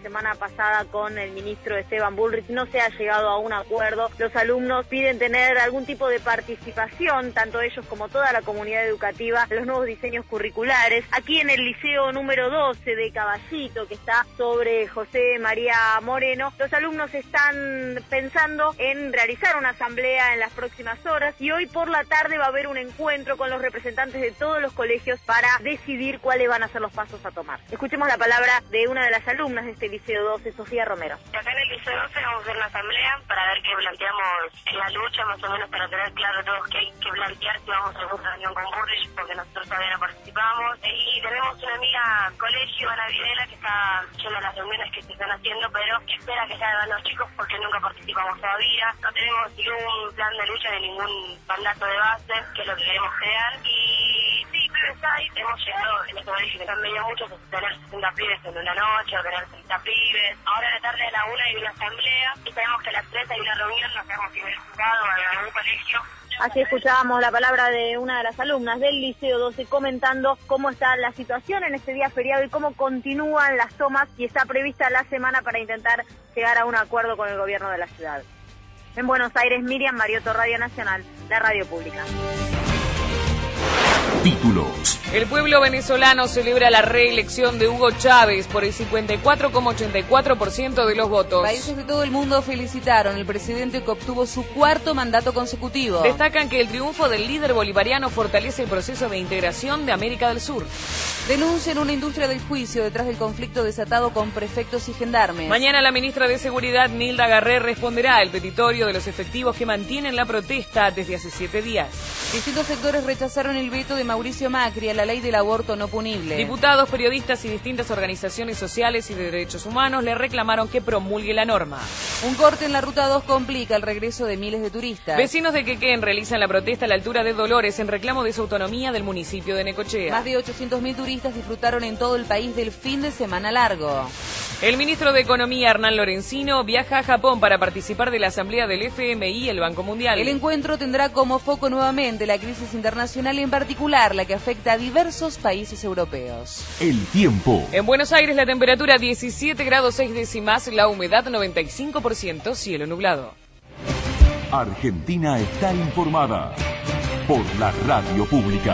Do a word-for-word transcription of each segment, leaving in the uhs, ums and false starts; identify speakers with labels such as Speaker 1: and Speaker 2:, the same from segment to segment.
Speaker 1: semana pasada con el ministro Esteban Bullrich, no se ha llegado a un acuerdo. Los alumnos piden tener algún tipo de participación, tanto ellos como toda la comunidad educativa, en los nuevos diseños curriculares. Aquí en el liceo número doce de Caballito, que está sobre José María Moreno, los alumnos están pensando en realizar una asamblea en las próximas horas y hoy por la tarde va a haber un encuentro con los representantes de todos los colegios para decidir cuáles van a ser los pasos a tomar. Escuchemos la palabra de una de las alumnas de este liceo doce, Sofía Romero.
Speaker 2: Acá en el liceo doce vamos a hacer una asamblea para ver qué planteamos en la lucha, más o menos para tener claro todos qué hay que plantear si vamos a hacer una reunión con Bullrich, porque nosotros todavía no participamos. Y tenemos una amiga colegio, Ana Videla, que está yendo a las reuniones que se están haciendo, pero espera que salgan los chicos porque nunca participamos todavía. No tenemos ningún plan de lucha ni ningún mandato de base, que es lo que queremos crear. Y sí, pibes hay, hemos llegado en este colegio que están medio muchos a tener sesenta pibes en una noche o tener treinta pibes. Ahora a la tarde a la una hay una asamblea y sabemos que a las tres hay una reunión, no sabemos si en el juzgado o en algún colegio.
Speaker 1: Así escuchábamos la palabra de una de las alumnas del Liceo doce comentando cómo está la situación en este día feriado y cómo continúan las tomas y está prevista la semana para intentar llegar a un acuerdo con el gobierno de la ciudad. En Buenos Aires, Miriam Mariotto, Radio Nacional, la radio pública.
Speaker 3: Títulos.
Speaker 4: El pueblo venezolano celebra la reelección de Hugo Chávez por el cincuenta y cuatro coma ochenta y cuatro por ciento de los votos.
Speaker 5: Países de todo el mundo felicitaron al presidente que obtuvo su cuarto mandato consecutivo.
Speaker 4: Destacan que el triunfo del líder bolivariano fortalece el proceso de integración de América del Sur.
Speaker 5: Denuncian una industria del juicio detrás del conflicto desatado con prefectos y gendarmes.
Speaker 4: Mañana la ministra de Seguridad, Nilda Garré, responderá al petitorio de los efectivos que mantienen la protesta desde hace siete días.
Speaker 5: Distintos sectores rechazaron el veto de Mauricio Macri a la ley del aborto no punible.
Speaker 4: Diputados, periodistas y distintas organizaciones sociales y de derechos humanos le reclamaron que promulgue la norma.
Speaker 5: Un corte en la ruta dos complica el regreso de miles de turistas.
Speaker 4: Vecinos de Quequén realizan la protesta a la altura de Dolores en reclamo de su autonomía del municipio de Necochea.
Speaker 5: Más de ochocientos mil turistas disfrutaron en todo el país del fin de semana largo.
Speaker 4: El ministro de Economía, Hernán Lorenzino, viaja a Japón para participar de la asamblea del F M I y el Banco Mundial.
Speaker 5: El encuentro tendrá como foco nuevamente la crisis internacional y en particular la que afecta a diversos países europeos.
Speaker 3: El tiempo.
Speaker 4: En Buenos Aires la temperatura diecisiete grados seis décimas, la humedad noventa y cinco por ciento, cielo nublado.
Speaker 3: Argentina está informada por la radio pública.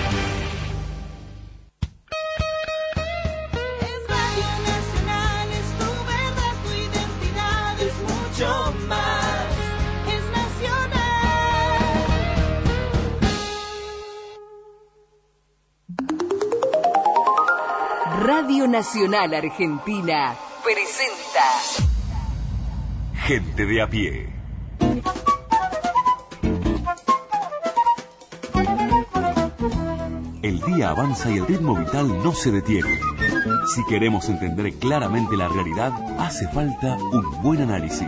Speaker 6: Radio Nacional Argentina presenta
Speaker 3: Gente de a pie. El día avanza y el ritmo vital no se detiene. Si queremos entender claramente la realidad, hace falta un buen análisis.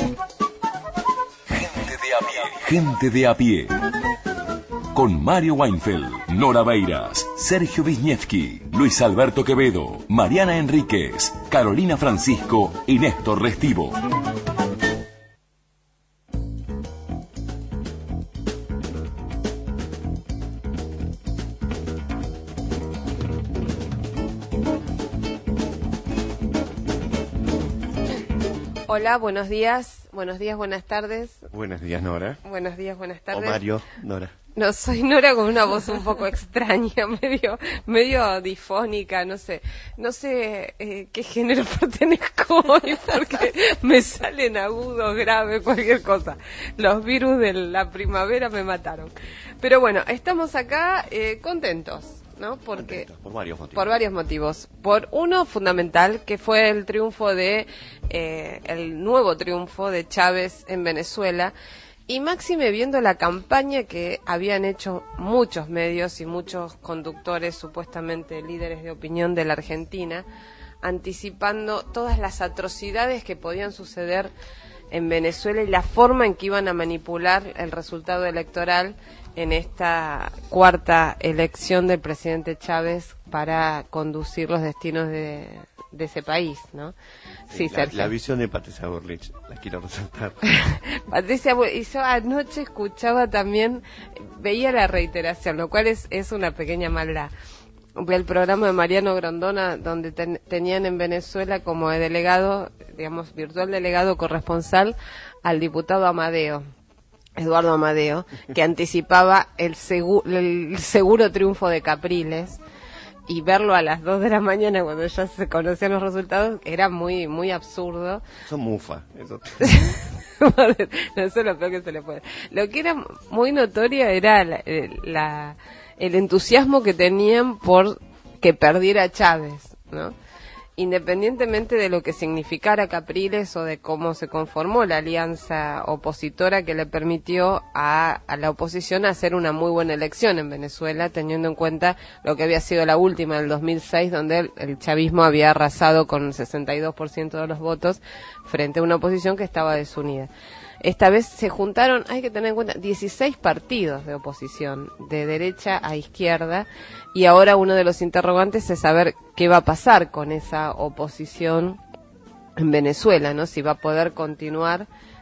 Speaker 3: Gente de a pie. Gente de a pie. Con Mario Weinfeld, Nora Beiras, Sergio Wisniewski, Luis Alberto Quevedo, Mariana Enríquez, Carolina Francisco y Néstor Restivo.
Speaker 7: Hola, buenos días, buenos días, buenas tardes.
Speaker 8: Buenos días, Nora.
Speaker 7: Buenos días, buenas tardes.
Speaker 8: O Mario, Nora.
Speaker 7: No, soy Nora con una voz un poco extraña, medio medio difónica, no sé. No sé eh, qué género pertenezco hoy porque me salen agudos, graves, cualquier cosa. Los virus de la primavera me mataron. Pero bueno, estamos acá eh, contentos, ¿no? Porque
Speaker 8: Contentos, por varios motivos.
Speaker 7: Por varios motivos. Por uno fundamental, que fue el triunfo de, eh, el nuevo triunfo de Chávez en Venezuela. Y máxime viendo la campaña que habían hecho muchos medios y muchos conductores, supuestamente líderes de opinión de la Argentina, anticipando todas las atrocidades que podían suceder en Venezuela y la forma en que iban a manipular el resultado electoral en esta cuarta elección del presidente Chávez para conducir los destinos de, de ese país, ¿no? Sí,
Speaker 8: la,
Speaker 7: Sergio.
Speaker 8: La visión de Patricia Bullrich, la quiero resaltar.
Speaker 7: Patricia, y yo anoche escuchaba también, veía la reiteración, lo cual es, es una pequeña maldad. el programa de Mariano Grondona, donde ten, tenían en Venezuela como delegado, digamos, virtual delegado corresponsal al diputado Amadeo, Eduardo Amadeo, que anticipaba el, segu el seguro triunfo de Capriles, y verlo a las dos de la mañana cuando ya se conocían los resultados era muy muy absurdo.
Speaker 8: Son mufa. Eso.
Speaker 7: No, eso es lo peor que se le puede. Lo que era muy notorio era la, la, el entusiasmo que tenían por que perdiera Chávez, ¿no? Independientemente de lo que significara Capriles o de cómo se conformó la alianza opositora que le permitió a, a la oposición hacer una muy buena elección en Venezuela, teniendo en cuenta lo que había sido la última del dos mil seis, donde el, el chavismo había arrasado con el sesenta y dos por ciento de los votos frente a una oposición que estaba desunida. Esta vez se juntaron, hay que tener en cuenta, dieciséis partidos de oposición, de derecha a izquierda, y ahora uno de los interrogantes es saber qué va a pasar con esa oposición en Venezuela, ¿no? Si va a poder continuar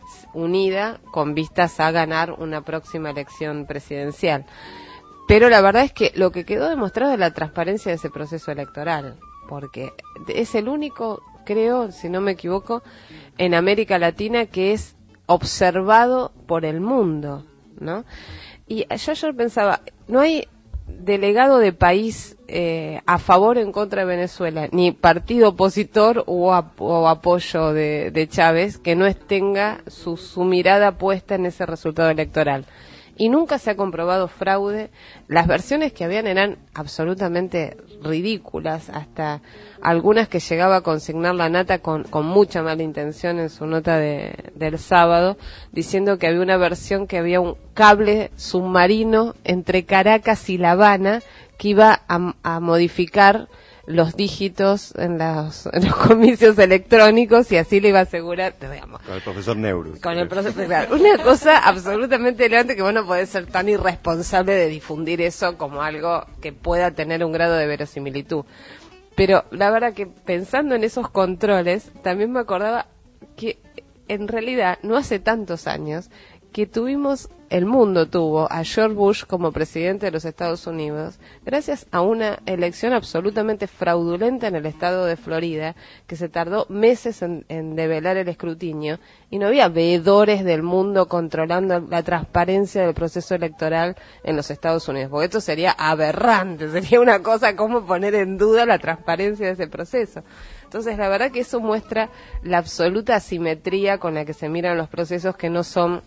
Speaker 7: unida con vistas a ganar una próxima elección presidencial. Pero la verdad es que lo que quedó demostrado es la transparencia de ese proceso electoral, porque es el único, creo, si no me equivoco, en América Latina que es observado por el mundo, ¿no? Y yo ayer pensaba, no hay delegado de país eh, a favor o en contra de Venezuela, ni partido opositor o, ap o apoyo de, de Chávez que no tenga su, su mirada puesta en ese resultado electoral. Y nunca se ha comprobado fraude. Las versiones que habían eran absolutamente ridículas, hasta algunas que llegaba a consignar la Nata con, con mucha mala intención en su nota de, del sábado, diciendo que había una versión que había un cable submarino entre Caracas y La Habana que iba a, a modificar los dígitos en, las, en los comicios electrónicos y así le iba a asegurar, digamos,
Speaker 8: con el profesor Neurus.
Speaker 7: Con el profesor, claro, una cosa absolutamente elegante que vos no podés ser tan irresponsable de difundir eso como algo que pueda tener un grado de verosimilitud. Pero la verdad que pensando en esos controles, también me acordaba que en realidad no hace tantos años que tuvimos, el mundo tuvo a George Bush como presidente de los Estados Unidos gracias a una elección absolutamente fraudulenta en el estado de Florida, que se tardó meses en, en develar el escrutinio, y no había veedores del mundo controlando la transparencia del proceso electoral en los Estados Unidos, porque esto sería aberrante, sería una cosa como poner en duda la transparencia de ese proceso. Entonces, la verdad que eso muestra la absoluta asimetría con la que se miran los procesos que no son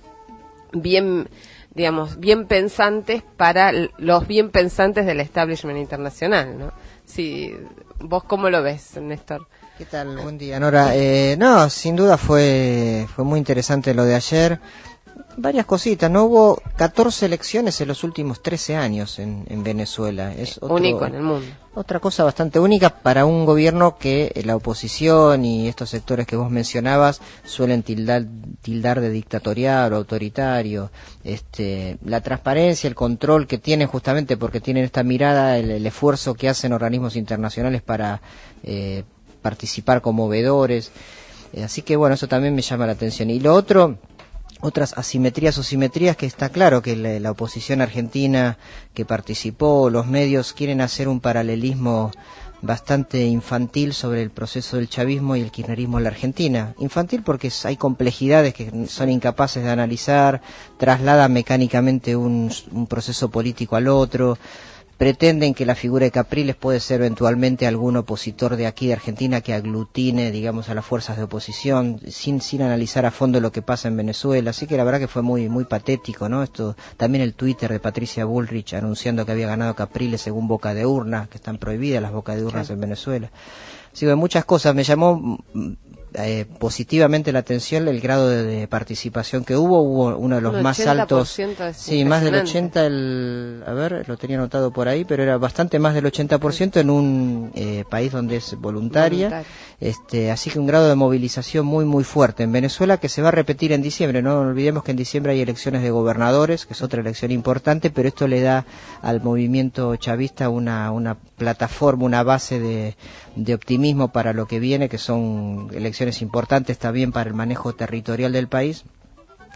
Speaker 7: bien, digamos, bien pensantes para los bien pensantes del establishment internacional, ¿no? Sí, ¿vos cómo lo ves, Néstor?
Speaker 9: ¿Qué tal? Buen día, Nora. Eh, no, sin duda fue fue muy interesante lo de ayer. Varias cositas, no hubo catorce elecciones en los últimos trece años en, en Venezuela. Es otro,
Speaker 7: único en el mundo.
Speaker 9: Otra cosa bastante única para un gobierno que la oposición y estos sectores que vos mencionabas suelen tildar, tildar de dictatorial o autoritario. Este, la transparencia, el control que tienen justamente porque tienen esta mirada, el, el esfuerzo que hacen organismos internacionales para eh, participar como veedores. Eh, así que bueno, eso también me llama la atención. Y lo otro, otras asimetrías o simetrías que está claro que la, la oposición argentina que participó, los medios quieren hacer un paralelismo bastante infantil sobre el proceso del chavismo y el kirchnerismo en la Argentina. Infantil porque hay complejidades que son incapaces de analizar, trasladan mecánicamente un, un proceso político al otro, pretenden que la figura de Capriles puede ser eventualmente algún opositor de aquí de Argentina que aglutine, digamos, a las fuerzas de oposición, sin sin analizar a fondo lo que pasa en Venezuela. Así que la verdad que fue muy muy patético, ¿no? Esto también el Twitter de Patricia Bullrich anunciando que había ganado Capriles según boca de urna, que están prohibidas las bocas de urnas sí. en Venezuela. Así que muchas cosas. Me llamó eh, positivamente la atención el grado de, de participación que hubo. Hubo uno de los un más altos, sí, más del ochenta, el, a ver, lo tenía anotado por ahí, pero era bastante más del ochenta por ciento en un eh, país donde es voluntaria. Voluntario. Este, así que un grado de movilización muy muy fuerte en Venezuela que se va a repetir en diciembre. No olvidemos que en diciembre hay elecciones de gobernadores, que es otra elección importante, pero esto le da al movimiento chavista una una plataforma, una base de, de optimismo para lo que viene, que son elecciones importantes también para el manejo territorial del país.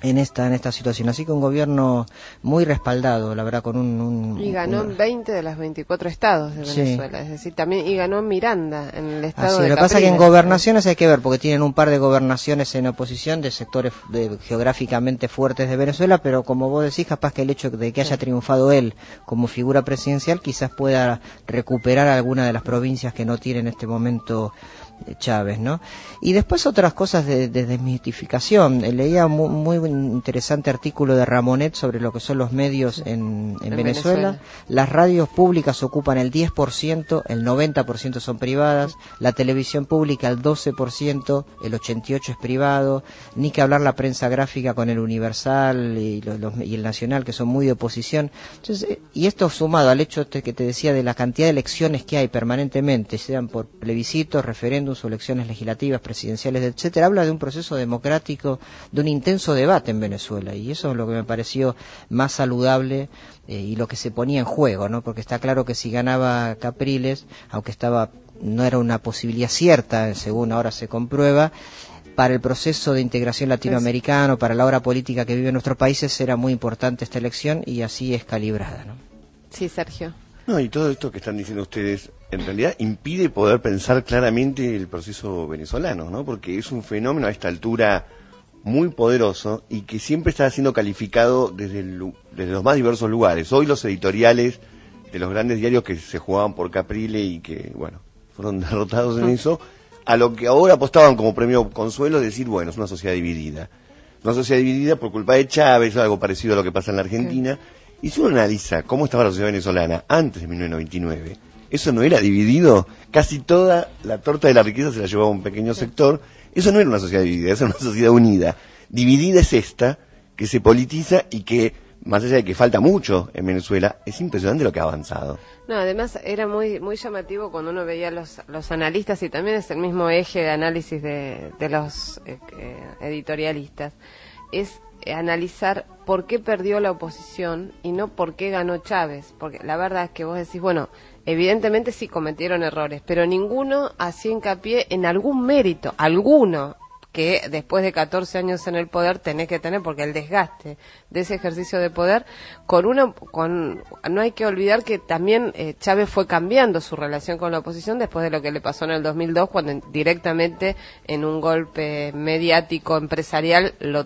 Speaker 9: en esta en esta situación. Así que un gobierno muy respaldado, la verdad, con un... un
Speaker 7: y ganó en veinte de los veinticuatro estados de Venezuela, sí. Es decir, también y ganó Miranda en el estado
Speaker 9: Así,
Speaker 7: de
Speaker 9: lo que
Speaker 7: Capriles.
Speaker 9: pasa es que en gobernaciones hay que ver, porque tienen un par de gobernaciones en oposición de sectores de, geográficamente fuertes de Venezuela, pero como vos decís, capaz que el hecho de que haya triunfado él como figura presidencial quizás pueda recuperar alguna de las provincias que no tiene en este momento Chávez, ¿no? Y después otras cosas de, de desmitificación. Leía un muy, muy interesante artículo de Ramonet sobre lo que son los medios en, en, en Venezuela. Venezuela. Las radios públicas ocupan el diez por ciento, el noventa por ciento son privadas, la televisión pública el doce por ciento, el ochenta y ocho por ciento es privado, ni que hablar la prensa gráfica con el Universal y, los, los, y el Nacional, que son muy de oposición. Entonces, y esto sumado al hecho que te decía de la cantidad de elecciones que hay permanentemente, sean por plebiscitos, referéndums o elecciones legislativas, presidenciales, etcétera, habla de un proceso democrático, de un intenso debate en Venezuela, y eso es lo que me pareció más saludable eh, y lo que se ponía en juego, ¿no? Porque está claro que si ganaba Capriles, aunque estaba no era una posibilidad cierta, según ahora se comprueba, para el proceso de integración latinoamericano, para la hora política que vive en nuestros países, era muy importante esta elección y así es calibrada, ¿no?
Speaker 7: Sí, Sergio.
Speaker 8: No, y todo esto que están diciendo ustedes, en realidad impide poder pensar claramente el proceso venezolano, ¿no? Porque es un fenómeno a esta altura muy poderoso y que siempre está siendo calificado desde, el, desde los más diversos lugares. Hoy los editoriales de los grandes diarios que se jugaban por Capriles y que, bueno, fueron derrotados en eso, a lo que ahora apostaban como premio consuelo, es decir, bueno, es una sociedad dividida. Una sociedad dividida por culpa de Chávez, algo parecido a lo que pasa en la Argentina. Sí. Y si uno analiza cómo estaba la sociedad venezolana antes de mil novecientos noventa y nueve, eso no era dividido, casi toda la torta de la riqueza se la llevaba un pequeño sector, eso no era una sociedad dividida, eso era una sociedad unida. Dividida es esta, que se politiza y que, más allá de que falta mucho en Venezuela, es impresionante lo que ha avanzado.
Speaker 7: No, además era muy muy llamativo cuando uno veía los los analistas, y también es el mismo eje de análisis de, de los eh, editorialistas, es analizar por qué perdió la oposición y no por qué ganó Chávez, porque la verdad es que vos decís, bueno, evidentemente sí cometieron errores, pero ninguno hacía hincapié en algún mérito, alguno, que después de catorce años en el poder tenés que tener, porque el desgaste de ese ejercicio de poder, con una, con, no hay que olvidar que también eh, Chávez fue cambiando su relación con la oposición después de lo que le pasó en el dos mil dos, cuando en, directamente en un golpe mediático empresarial lo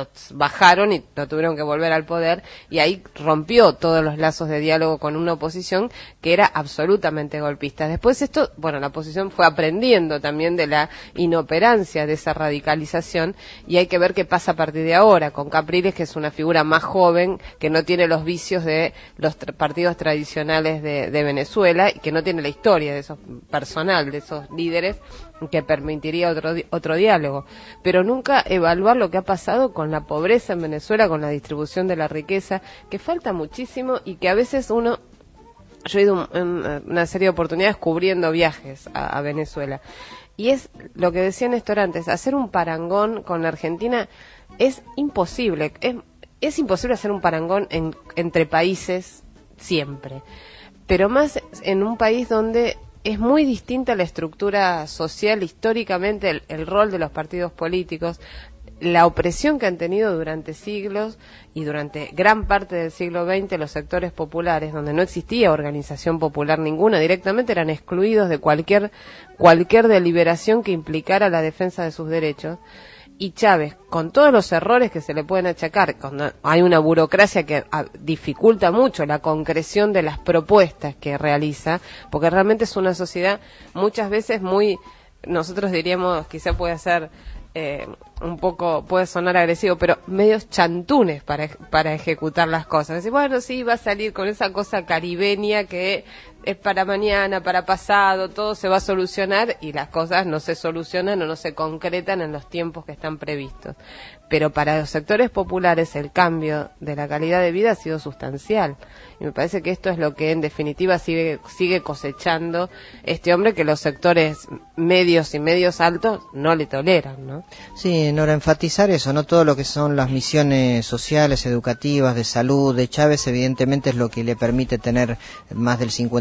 Speaker 7: bajaron y lo tuvieron que volver al poder, y ahí rompió todos los lazos de diálogo con una oposición que era absolutamente golpista. Después esto, bueno, la oposición fue aprendiendo también de la inoperancia de esa radicalización, y hay que ver qué pasa a partir de ahora con Capriles, que es una figura más joven, que no tiene los vicios de los tra- partidos tradicionales de, de Venezuela, y que no tiene la historia de esos personal, de esos líderes, que permitiría otro di- otro diálogo, pero nunca evaluar lo que ha pasado con la pobreza en Venezuela, con la distribución de la riqueza, que falta muchísimo, y que a veces uno, yo he ido en una serie de oportunidades cubriendo viajes a, a Venezuela, y es lo que decía Néstor antes, hacer un parangón con la Argentina es imposible, es, es imposible hacer un parangón en, entre países siempre, pero más en un país donde es muy distinta la estructura social, históricamente el, el rol de los partidos políticos, la opresión que han tenido durante siglos y durante gran parte del siglo veinte los sectores populares, donde no existía organización popular ninguna, directamente eran excluidos de cualquier cualquier deliberación que implicara la defensa de sus derechos. Y Chávez, con todos los errores que se le pueden achacar, cuando hay una burocracia que a, dificulta mucho la concreción de las propuestas que realiza, porque realmente es una sociedad muchas veces muy, nosotros diríamos, quizá puede ser eh, un poco, puede sonar agresivo, pero medios chantunes para para ejecutar las cosas. Decir, bueno, sí, va a salir con esa cosa caribeña que es para mañana, para pasado, todo se va a solucionar, y las cosas no se solucionan o no se concretan en los tiempos que están previstos. Pero para los sectores populares el cambio de la calidad de vida ha sido sustancial. Y me parece que esto es lo que en definitiva sigue, sigue cosechando este hombre, que los sectores medios y medios altos no le toleran, ¿no?
Speaker 9: Sí, Nora, enfatizar eso, ¿no? Todo lo que son las misiones sociales, educativas, de salud de Chávez, evidentemente es lo que le permite tener más del cincuenta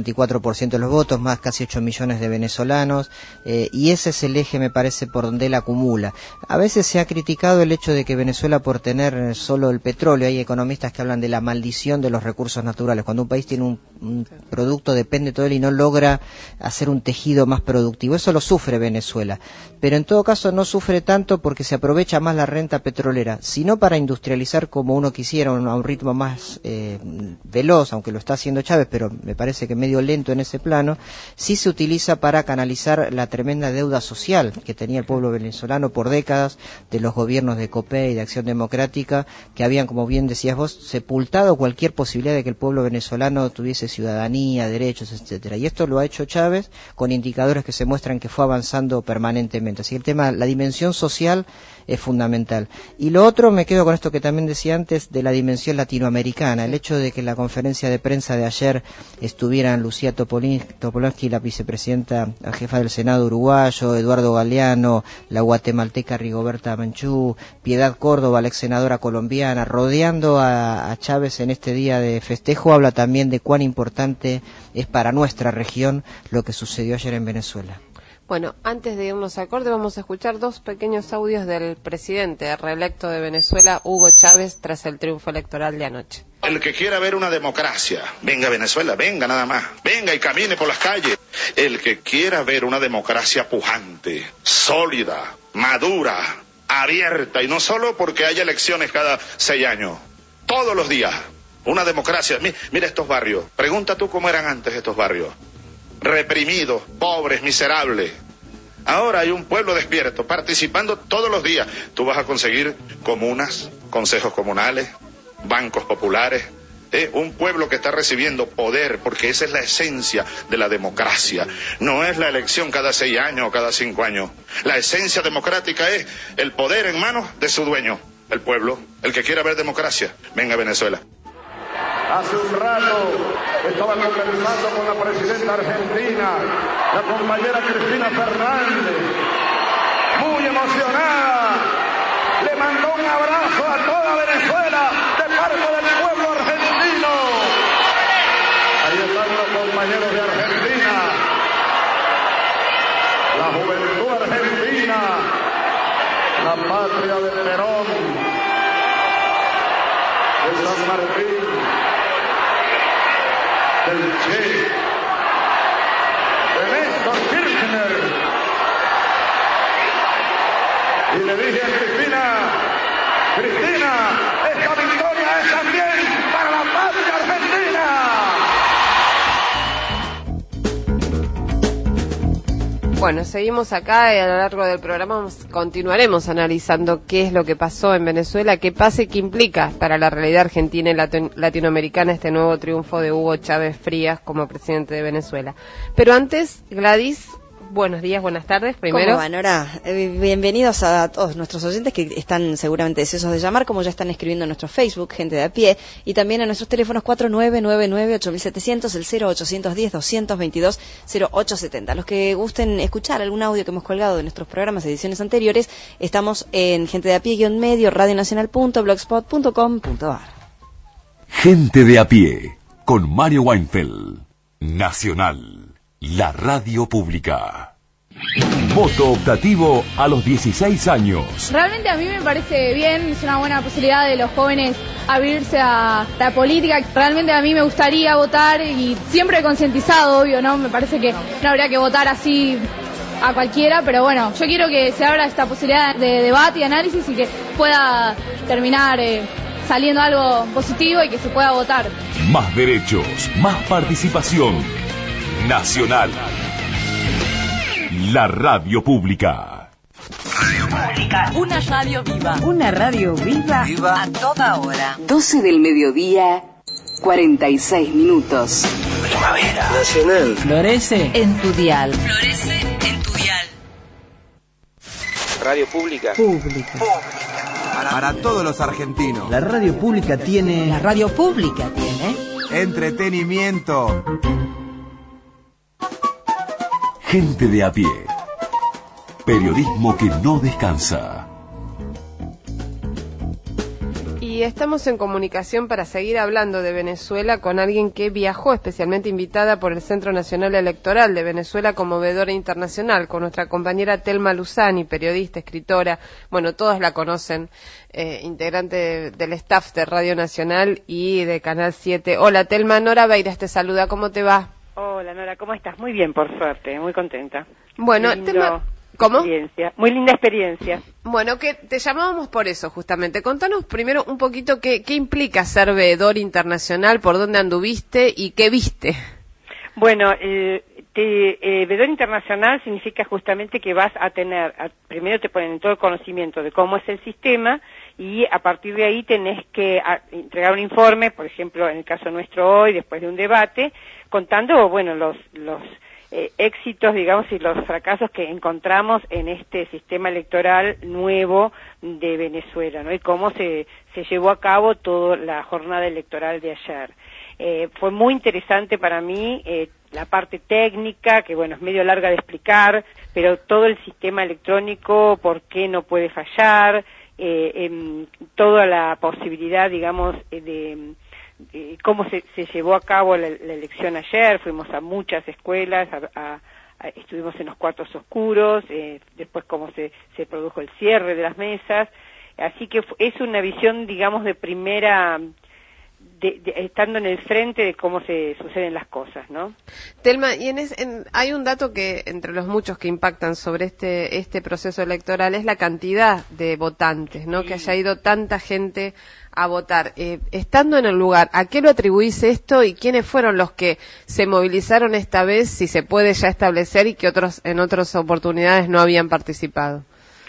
Speaker 9: cincuenta y cuatro por ciento de los votos, más casi ocho millones de venezolanos, eh, y ese es el eje, me parece, por donde él acumula. A veces se ha criticado el hecho de que Venezuela, por tener solo el petróleo, hay economistas que hablan de la maldición de los recursos naturales. Cuando un país tiene un, un producto, depende todo él y no logra hacer un tejido más productivo. Eso lo sufre Venezuela. Pero en todo caso no sufre tanto porque se aprovecha más la renta petrolera, sino para industrializar como uno quisiera, a un ritmo más eh, veloz, aunque lo está haciendo Chávez, pero me parece que medio lento en ese plano. Sí se utiliza para canalizar la tremenda deuda social que tenía el pueblo venezolano por décadas, de los gobiernos de COPEI y de Acción Democrática, que habían, como bien decías vos, sepultado cualquier posibilidad de que el pueblo venezolano tuviese ciudadanía, derechos, etcétera. Y esto lo ha hecho Chávez con indicadores que se muestran que fue avanzando permanentemente. Así que el tema, la dimensión social es fundamental. Y lo otro, me quedo con esto que también decía antes, de la dimensión latinoamericana. El hecho de que en la conferencia de prensa de ayer estuvieran Lucía Topolonsky, la vicepresidenta, la jefa del Senado uruguayo, Eduardo Galeano, la guatemalteca Rigoberta Menchú, Piedad Córdoba, la ex senadora colombiana, rodeando a, a Chávez en este día de festejo, habla también de cuán importante es para nuestra región lo que sucedió ayer en Venezuela.
Speaker 7: Bueno, antes de irnos al corte vamos a escuchar dos pequeños audios del presidente reelecto de Venezuela, Hugo Chávez, tras el triunfo electoral de anoche.
Speaker 10: El que quiera ver una democracia, venga a Venezuela, venga nada más, venga y camine por las calles. El que quiera ver una democracia pujante, sólida, madura, abierta, y no solo porque haya elecciones cada seis años, todos los días, una democracia. Mira estos barrios, pregunta tú cómo eran antes estos barrios. Reprimidos, pobres, miserables. Ahora hay un pueblo despierto, participando todos los días. Tú vas a conseguir comunas, consejos comunales, bancos populares, ¿eh? Un pueblo que está recibiendo poder, porque esa es la esencia de la democracia. No es la elección cada seis años o cada cinco años. La esencia democrática es el poder en manos de su dueño, el pueblo. El que quiera ver democracia, venga a Venezuela.
Speaker 11: Hace un rato estaba conversando con la presidenta argentina, la compañera Cristina Fernández, muy emocionada. Le mandó un abrazo a toda Venezuela de parte del pueblo argentino. Ahí están los compañeros de Argentina, la juventud argentina, la patria de Perón, de San Martín, del Che, de Néstor Kirchner. Y le dije a Cristina, Cristina, esta victoria es también para la patria argentina.
Speaker 7: Bueno, seguimos acá y a lo largo del programa continuaremos analizando qué es lo que pasó en Venezuela, qué pasa y qué implica para la realidad argentina y latino- latinoamericana este nuevo triunfo de Hugo Chávez Frías como presidente de Venezuela. Pero antes, Gladys, buenos días, buenas tardes. Primero,
Speaker 12: ¿cómo va, Nora? Eh, bienvenidos a todos nuestros oyentes que están seguramente deseosos de llamar, como ya están escribiendo en nuestro Facebook, Gente de a Pie, y también a nuestros teléfonos cuatro nueve nueve nueve ocho siete cero cero, el cero ocho uno cero dos dos dos cero ocho siete cero. Los que gusten escuchar algún audio que hemos colgado de nuestros programas de ediciones anteriores, estamos en Gente de a Pie guión medio, radionacional punto blogspot punto com punto a r.
Speaker 3: Gente de a Pie, con Mario Weinfeld. Nacional, la radio pública. Voto optativo a los dieciséis años.
Speaker 13: Realmente a mí me parece bien, es una buena posibilidad de los jóvenes abrirse a la política. Realmente a mí me gustaría votar y siempre concientizado, obvio, ¿no? Me parece que no habría que votar así a cualquiera, pero bueno, yo quiero que se abra esta posibilidad de debate y análisis y que pueda terminar eh, saliendo algo positivo y que se pueda votar.
Speaker 3: Más derechos, más participación. Nacional. La radio pública.
Speaker 6: Radio pública. Una radio viva.
Speaker 14: Una radio viva.
Speaker 6: Viva. A toda hora. doce del mediodía, cuarenta y seis minutos.
Speaker 14: Primavera. Nacional. Florece en tu dial.
Speaker 6: Florece en tu dial.
Speaker 15: Radio pública.
Speaker 14: Pública.
Speaker 15: Para, para todos los argentinos.
Speaker 14: La radio pública tiene...
Speaker 16: La radio pública tiene...
Speaker 15: Entretenimiento.
Speaker 3: Gente de a Pie. Periodismo que no descansa.
Speaker 7: Y Y estamos en comunicación para seguir hablando de Venezuela con alguien que viajó especialmente invitada por el Centro Nacional Electoral de Venezuela como veedora internacional, con nuestra compañera Telma Luzani, periodista, escritora, bueno, todos la conocen, eh, integrante de, del staff de Radio Nacional y de Canal siete. Hola Telma, Nora Beiras te saluda, ¿cómo te va?
Speaker 17: Hola Nora, ¿cómo estás? Muy bien, por suerte, muy contenta.
Speaker 7: Bueno,
Speaker 17: Lindo...
Speaker 7: Telma... ¿Cómo?
Speaker 17: Experiencia. Muy linda experiencia.
Speaker 7: Bueno, que te llamábamos por eso, justamente. Contanos primero un poquito qué, qué implica ser veedor internacional, por dónde anduviste y qué viste.
Speaker 17: Bueno, eh, te, eh, veedor internacional significa justamente que vas a tener, a, primero te ponen todo el conocimiento de cómo es el sistema y a partir de ahí tenés que a, entregar un informe, por ejemplo, en el caso nuestro hoy, después de un debate, contando, bueno, los... los Eh, éxitos, digamos, y los fracasos que encontramos en este sistema electoral nuevo de Venezuela, ¿no? Y cómo se, se llevó a cabo toda la jornada electoral de ayer. Eh, fue muy interesante para mí eh, la parte técnica, que bueno, es medio larga de explicar, pero todo el sistema electrónico, por qué no puede fallar, eh, eh, toda la posibilidad, digamos, eh, de... Eh, cómo se, se llevó a cabo la, la elección ayer. Fuimos a muchas escuelas, a, a, a, estuvimos en los cuartos oscuros, eh, después cómo se, se produjo el cierre de las mesas, así que es una visión, digamos, de primera, de, de, estando en el frente de cómo se suceden las cosas, ¿no?
Speaker 7: Telma, y en es, en, hay un dato que, entre los muchos que impactan sobre este, este proceso electoral, es la cantidad de votantes, ¿no? Sí. Que haya ido tanta gente a votar. Eh, estando en el lugar, ¿a qué lo atribuís esto y quiénes fueron los que se movilizaron esta vez, si se puede ya establecer, y que otros en otras oportunidades no habían participado?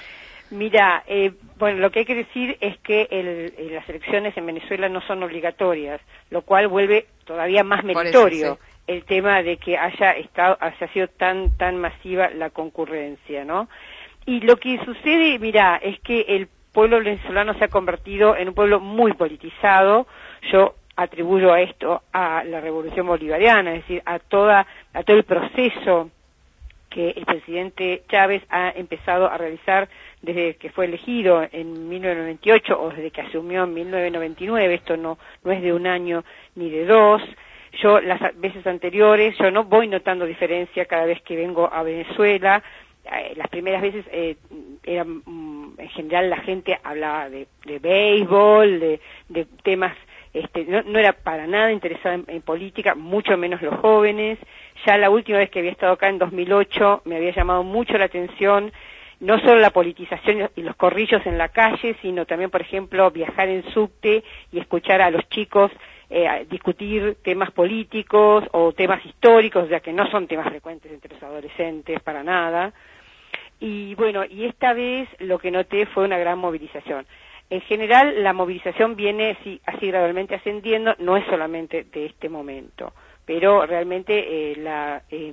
Speaker 17: Mira, eh, bueno, lo que hay que decir es que el, las elecciones en Venezuela no son obligatorias, lo cual vuelve todavía más meritorio eso, sí, el tema de que haya estado, haya sido tan tan masiva la concurrencia, ¿no? Y lo que sucede, mira, es que el pueblo venezolano se ha convertido en un pueblo muy politizado. Yo atribuyo a esto a la revolución bolivariana, es decir, a toda a todo el proceso que el presidente Chávez ha empezado a realizar desde que fue elegido en mil novecientos noventa y ocho o desde que asumió en mil novecientos noventa y nueve. Esto no no es de un año ni de dos. Yo las veces anteriores, yo no voy notando diferencia cada vez que vengo a Venezuela. Eh, las primeras veces eh, era, mm, en general la gente hablaba de, de béisbol, de, de temas, este, no, no era para nada interesada en, en política, mucho menos los jóvenes. Ya la última vez que había estado acá en dos mil ocho me había llamado mucho la atención no solo la politización y los corrillos en la calle, sino también, por ejemplo, viajar en subte y escuchar a los chicos eh, discutir temas políticos o temas históricos, ya que no son temas frecuentes entre los adolescentes para nada. Y bueno, y esta vez lo que noté fue una gran movilización. En general, la movilización viene así, así gradualmente ascendiendo, no es solamente de este momento, pero realmente eh, la, eh,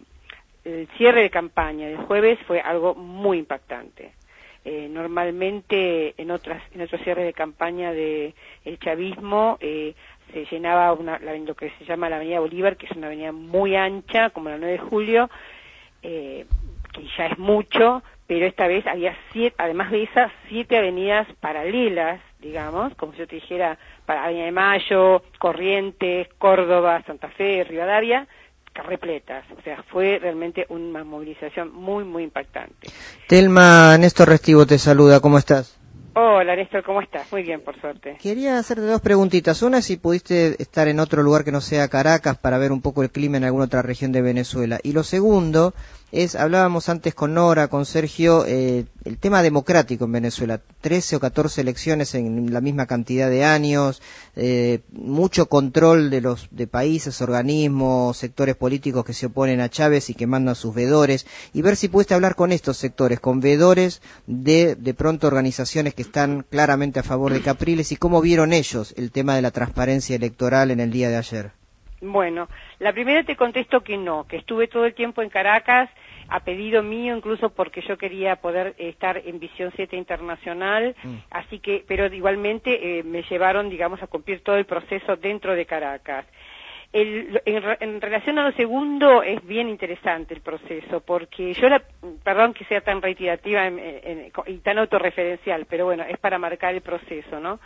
Speaker 17: el cierre de campaña del jueves fue algo muy impactante. Eh, normalmente en otras en otros cierres de campaña de el chavismo eh, se llenaba una, la, lo que se llama la Avenida Bolívar, que es una avenida muy ancha, como la nueve de julio, eh, que ya es mucho, pero esta vez había siete, además de esas, siete avenidas paralelas, digamos, como si yo te dijera, para Avenida de Mayo, Corrientes, Córdoba, Santa Fe, Rivadavia, repletas. O sea, fue realmente una movilización muy, muy impactante.
Speaker 9: Telma, Néstor Restivo te saluda, ¿cómo estás?
Speaker 17: Hola Néstor, ¿cómo estás? Muy bien, por suerte.
Speaker 9: Quería hacerte dos preguntitas. Una, si pudiste estar en otro lugar que no sea Caracas para ver un poco el clima en alguna otra región de Venezuela. Y lo segundo es, hablábamos antes con Nora, con Sergio, eh, el tema democrático en Venezuela. trece o catorce elecciones en la misma cantidad de años, eh, mucho control de los de países, organismos, sectores políticos que se oponen a Chávez y que mandan sus veedores. Y ver si pudiste hablar con estos sectores, con veedores de de pronto organizaciones que están claramente a favor de Capriles, y cómo vieron ellos el tema de la transparencia electoral en el día de ayer.
Speaker 17: Bueno, la primera te contesto que no, que estuve todo el tiempo en Caracas, a pedido mío, incluso porque yo quería poder estar en Visión siete Internacional, mm. así que, pero igualmente eh, me llevaron, digamos, a cumplir todo el proceso dentro de Caracas. El, en, en relación a lo segundo, es bien interesante el proceso, porque yo, la, perdón que sea tan reiterativa en, en, y tan autorreferencial, pero bueno, es para marcar el proceso, ¿no?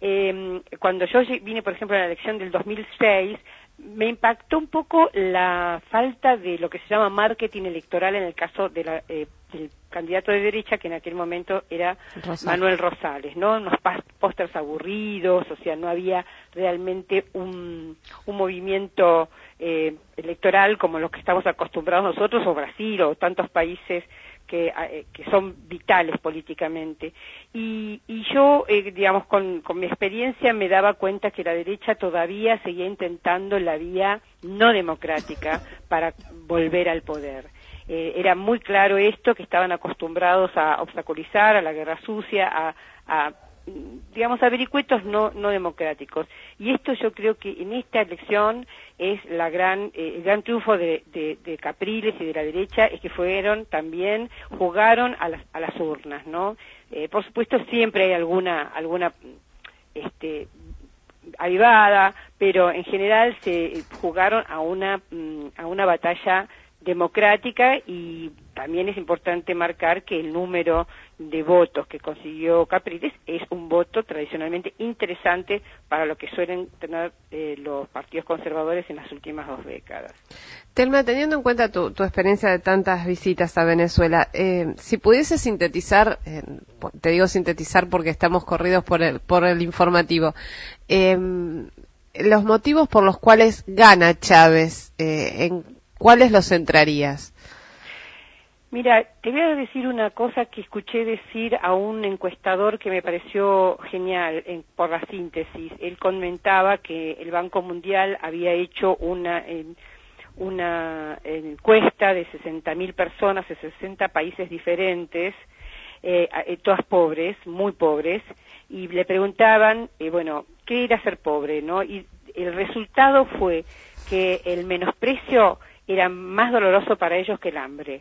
Speaker 17: eh, cuando yo vine, por ejemplo, a la elección del dos mil seis, me impactó un poco la falta de lo que se llama marketing electoral en el caso de la, eh, del candidato de derecha, que en aquel momento era Rosales. Manuel Rosales, ¿no? Unos pósters aburridos, o sea, no había realmente un, un movimiento eh, electoral como los que estamos acostumbrados nosotros, o Brasil, o tantos países que, eh, que son vitales políticamente. Y, y yo, eh, digamos, con, con mi experiencia me daba cuenta que la derecha todavía seguía intentando la vía no democrática para volver al poder. Eh, era muy claro esto, que estaban acostumbrados a obstaculizar, a la guerra sucia, a, a digamos, a vericuetos no, no democráticos. Y esto yo creo que en esta elección es la gran, eh, el gran triunfo de, de, de Capriles y de la derecha, es que fueron también, jugaron a las, a las urnas, ¿no? Eh, por supuesto siempre hay alguna, alguna, este, avivada, pero en general se jugaron a una, a una batalla democrática, y también es importante marcar que el número de votos que consiguió Capriles es un voto tradicionalmente interesante para lo que suelen tener eh, los partidos conservadores en las últimas dos décadas.
Speaker 7: Telma, teniendo en cuenta tu, tu experiencia de tantas visitas a Venezuela, eh, si pudiese sintetizar, eh, te digo sintetizar porque estamos corridos por el, por el informativo, eh, los motivos por los cuales gana Chávez, eh, ¿en cuáles los centrarías?
Speaker 17: Mira, te voy a decir una cosa que escuché decir a un encuestador que me pareció genial en, por la síntesis. Él comentaba que el Banco Mundial había hecho una, en, una encuesta de sesenta mil personas en sesenta países diferentes, eh, todas pobres, muy pobres, y le preguntaban, eh, bueno, ¿qué era ser pobre, no? Y el resultado fue que el menosprecio era más doloroso para ellos que el hambre.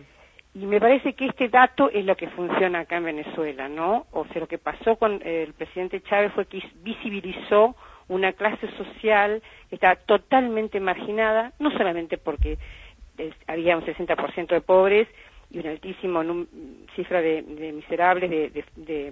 Speaker 17: Y me parece que este dato es lo que funciona acá en Venezuela, ¿no? O sea, lo que pasó con el presidente Chávez fue que visibilizó una clase social que estaba totalmente marginada, no solamente porque eh, había un sesenta por ciento de pobres y una altísima cifra de, de miserables, de, de, de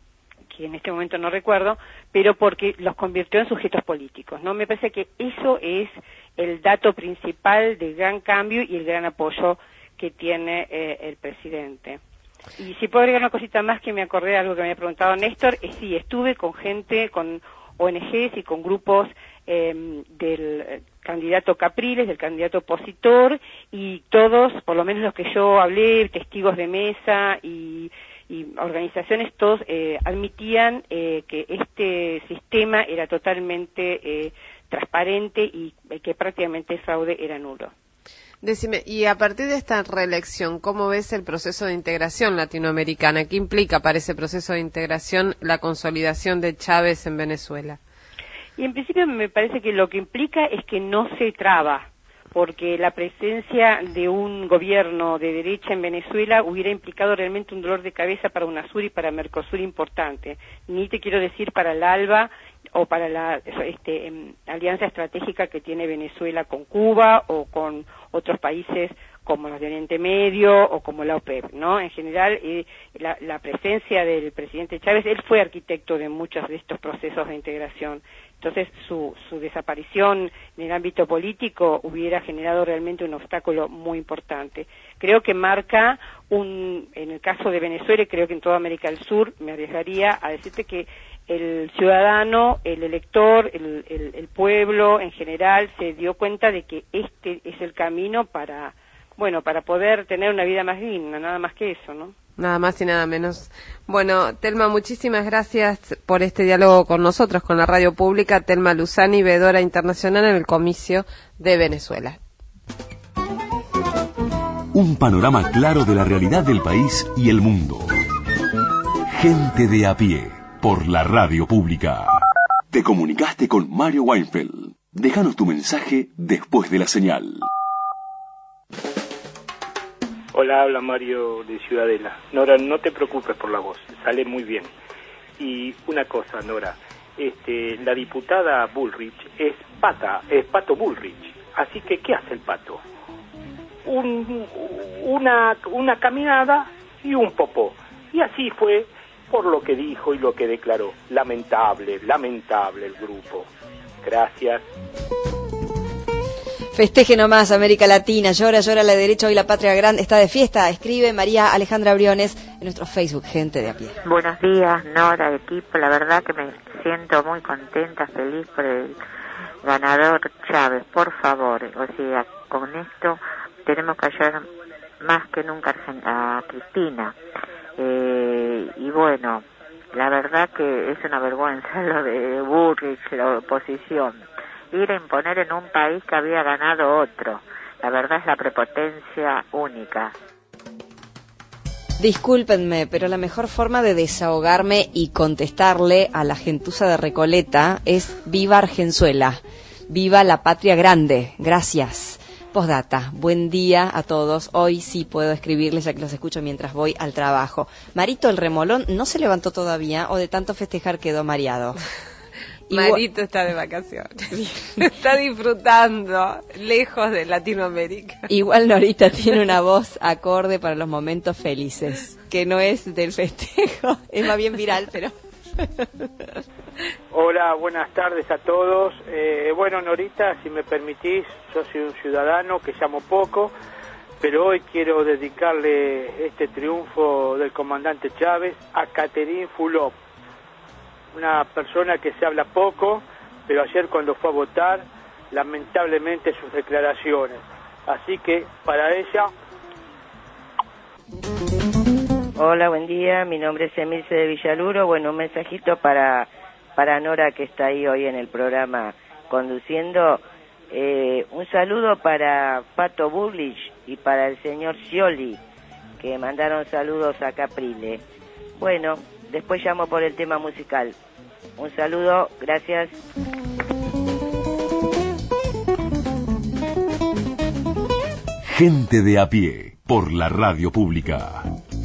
Speaker 17: que en este momento no recuerdo, pero porque los convirtió en sujetos políticos, ¿no? Me parece que eso es el dato principal del gran cambio y el gran apoyo que tiene eh, el presidente. Y si puedo agregar una cosita más, que me acordé de algo que me había preguntado Néstor, es sí, estuve con gente, con O N Ges y con grupos eh, del candidato Capriles, del candidato opositor, y todos, por lo menos los que yo hablé, testigos de mesa y, y organizaciones, todos eh, admitían eh, que este sistema era totalmente eh, transparente y eh, que prácticamente el fraude era nulo.
Speaker 7: Decime, y a partir de esta reelección, ¿cómo ves el proceso de integración latinoamericana? ¿Qué implica para ese proceso de integración la consolidación de Chávez en Venezuela?
Speaker 17: Y en principio me parece que lo que implica es que no se traba, porque la presencia de un gobierno de derecha en Venezuela hubiera implicado realmente un dolor de cabeza para UNASUR y para Mercosur importante. Ni te quiero decir para el ALBA o para la este, eh, alianza estratégica que tiene Venezuela con Cuba o con otros países como los de Oriente Medio o como la OPEP, ¿no? En general, eh, la, la presencia del presidente Chávez, él fue arquitecto de muchos de estos procesos de integración. Entonces, su, su desaparición en el ámbito político hubiera generado realmente un obstáculo muy importante. Creo que marca un, en el caso de Venezuela, y creo que en toda América del Sur, me arriesgaría a decirte que el ciudadano, el elector, el, el, el pueblo en general se dio cuenta de que este es el camino para, bueno, para poder tener una vida más digna, nada más que eso, ¿no?
Speaker 7: Nada más y nada menos. Bueno, Telma, muchísimas gracias por este diálogo con nosotros, con la radio pública. Telma Luzani, veedora internacional en el Comicio de Venezuela.
Speaker 3: Un panorama claro de la realidad del país y el mundo. Gente de a pie, por la radio pública. Te comunicaste con Mario Weinfeld. Déjanos tu mensaje después de la señal.
Speaker 18: Hola, habla Mario de Ciudadela. Nora, no te preocupes por la voz, sale muy bien. Y una cosa, Nora, este, la diputada Bullrich es pata, es Pato Bullrich. Así que, ¿qué hace el pato? Un, una, una caminada y un popó. Y así fue por lo que dijo y lo que declaró. Lamentable, lamentable el grupo. Gracias.
Speaker 12: Festeje nomás, América Latina, llora, llora la derecha, hoy la patria grande está de fiesta, escribe María Alejandra Briones en nuestro Facebook, Gente de a pie.
Speaker 19: Buenos días, Nora, equipo, la verdad que me siento muy contenta, feliz por el ganador Chávez, por favor, o sea, con esto tenemos que ayudar más que nunca a Cristina, eh, y bueno, la verdad que es una vergüenza lo de Bullrich, la oposición. Ir a imponer en un país que había ganado otro. La verdad es la prepotencia única.
Speaker 12: Discúlpenme, pero la mejor forma de desahogarme y contestarle a la gentuza de Recoleta es viva Argenzuela, viva la patria grande, gracias. Postdata, buen día a todos, hoy sí puedo escribirles ya que los escucho mientras voy al trabajo. Marito el Remolón no se levantó todavía o de tanto festejar quedó mareado.
Speaker 7: Marito está de vacaciones, está disfrutando, lejos de Latinoamérica.
Speaker 12: Igual Norita tiene una voz acorde para los momentos felices, que no es del festejo, es más bien viral, pero...
Speaker 18: Hola, buenas tardes a todos. Eh, bueno, Norita, si me permitís, yo soy un ciudadano que llamo poco, pero hoy quiero dedicarle este triunfo del comandante Chávez a Catherine Fulop, una persona que se habla poco, pero ayer cuando fue a votar, lamentablemente sus declaraciones. Así que para ella...
Speaker 20: Hola, buen día, mi nombre es Emilce de Villaluro. Bueno, un mensajito para, para Nora que está ahí hoy en el programa conduciendo. Eh, un saludo para Pato Bullrich y para el señor Scioli, que mandaron saludos a Caprile. Bueno, después llamo por el tema musical. Un saludo, gracias.
Speaker 3: Gente de a pie, por la radio pública.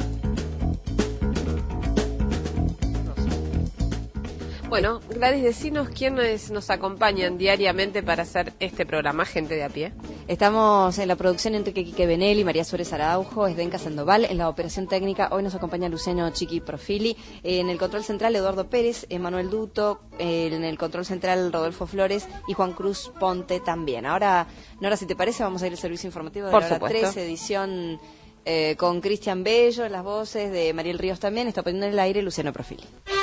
Speaker 7: Bueno, Gladys, decinos quiénes nos acompañan diariamente para hacer este programa, Gente de a pie.
Speaker 12: Estamos en la producción Enrique Quique Benelli, María Suárez Araujo, Esdenca Sandoval. En la operación técnica hoy nos acompaña Luciano Chiqui Profili. En el control central Eduardo Pérez, Emanuel Duto. En el control central Rodolfo Flores y Juan Cruz Ponte también. Ahora, Nora, si te parece, vamos a ir al servicio informativo de
Speaker 7: Por
Speaker 12: la hora
Speaker 7: supuesto.
Speaker 12: trece, edición eh, con Cristian Bello, las voces de Mariel Ríos también. Está poniendo en el aire Luciano Profili.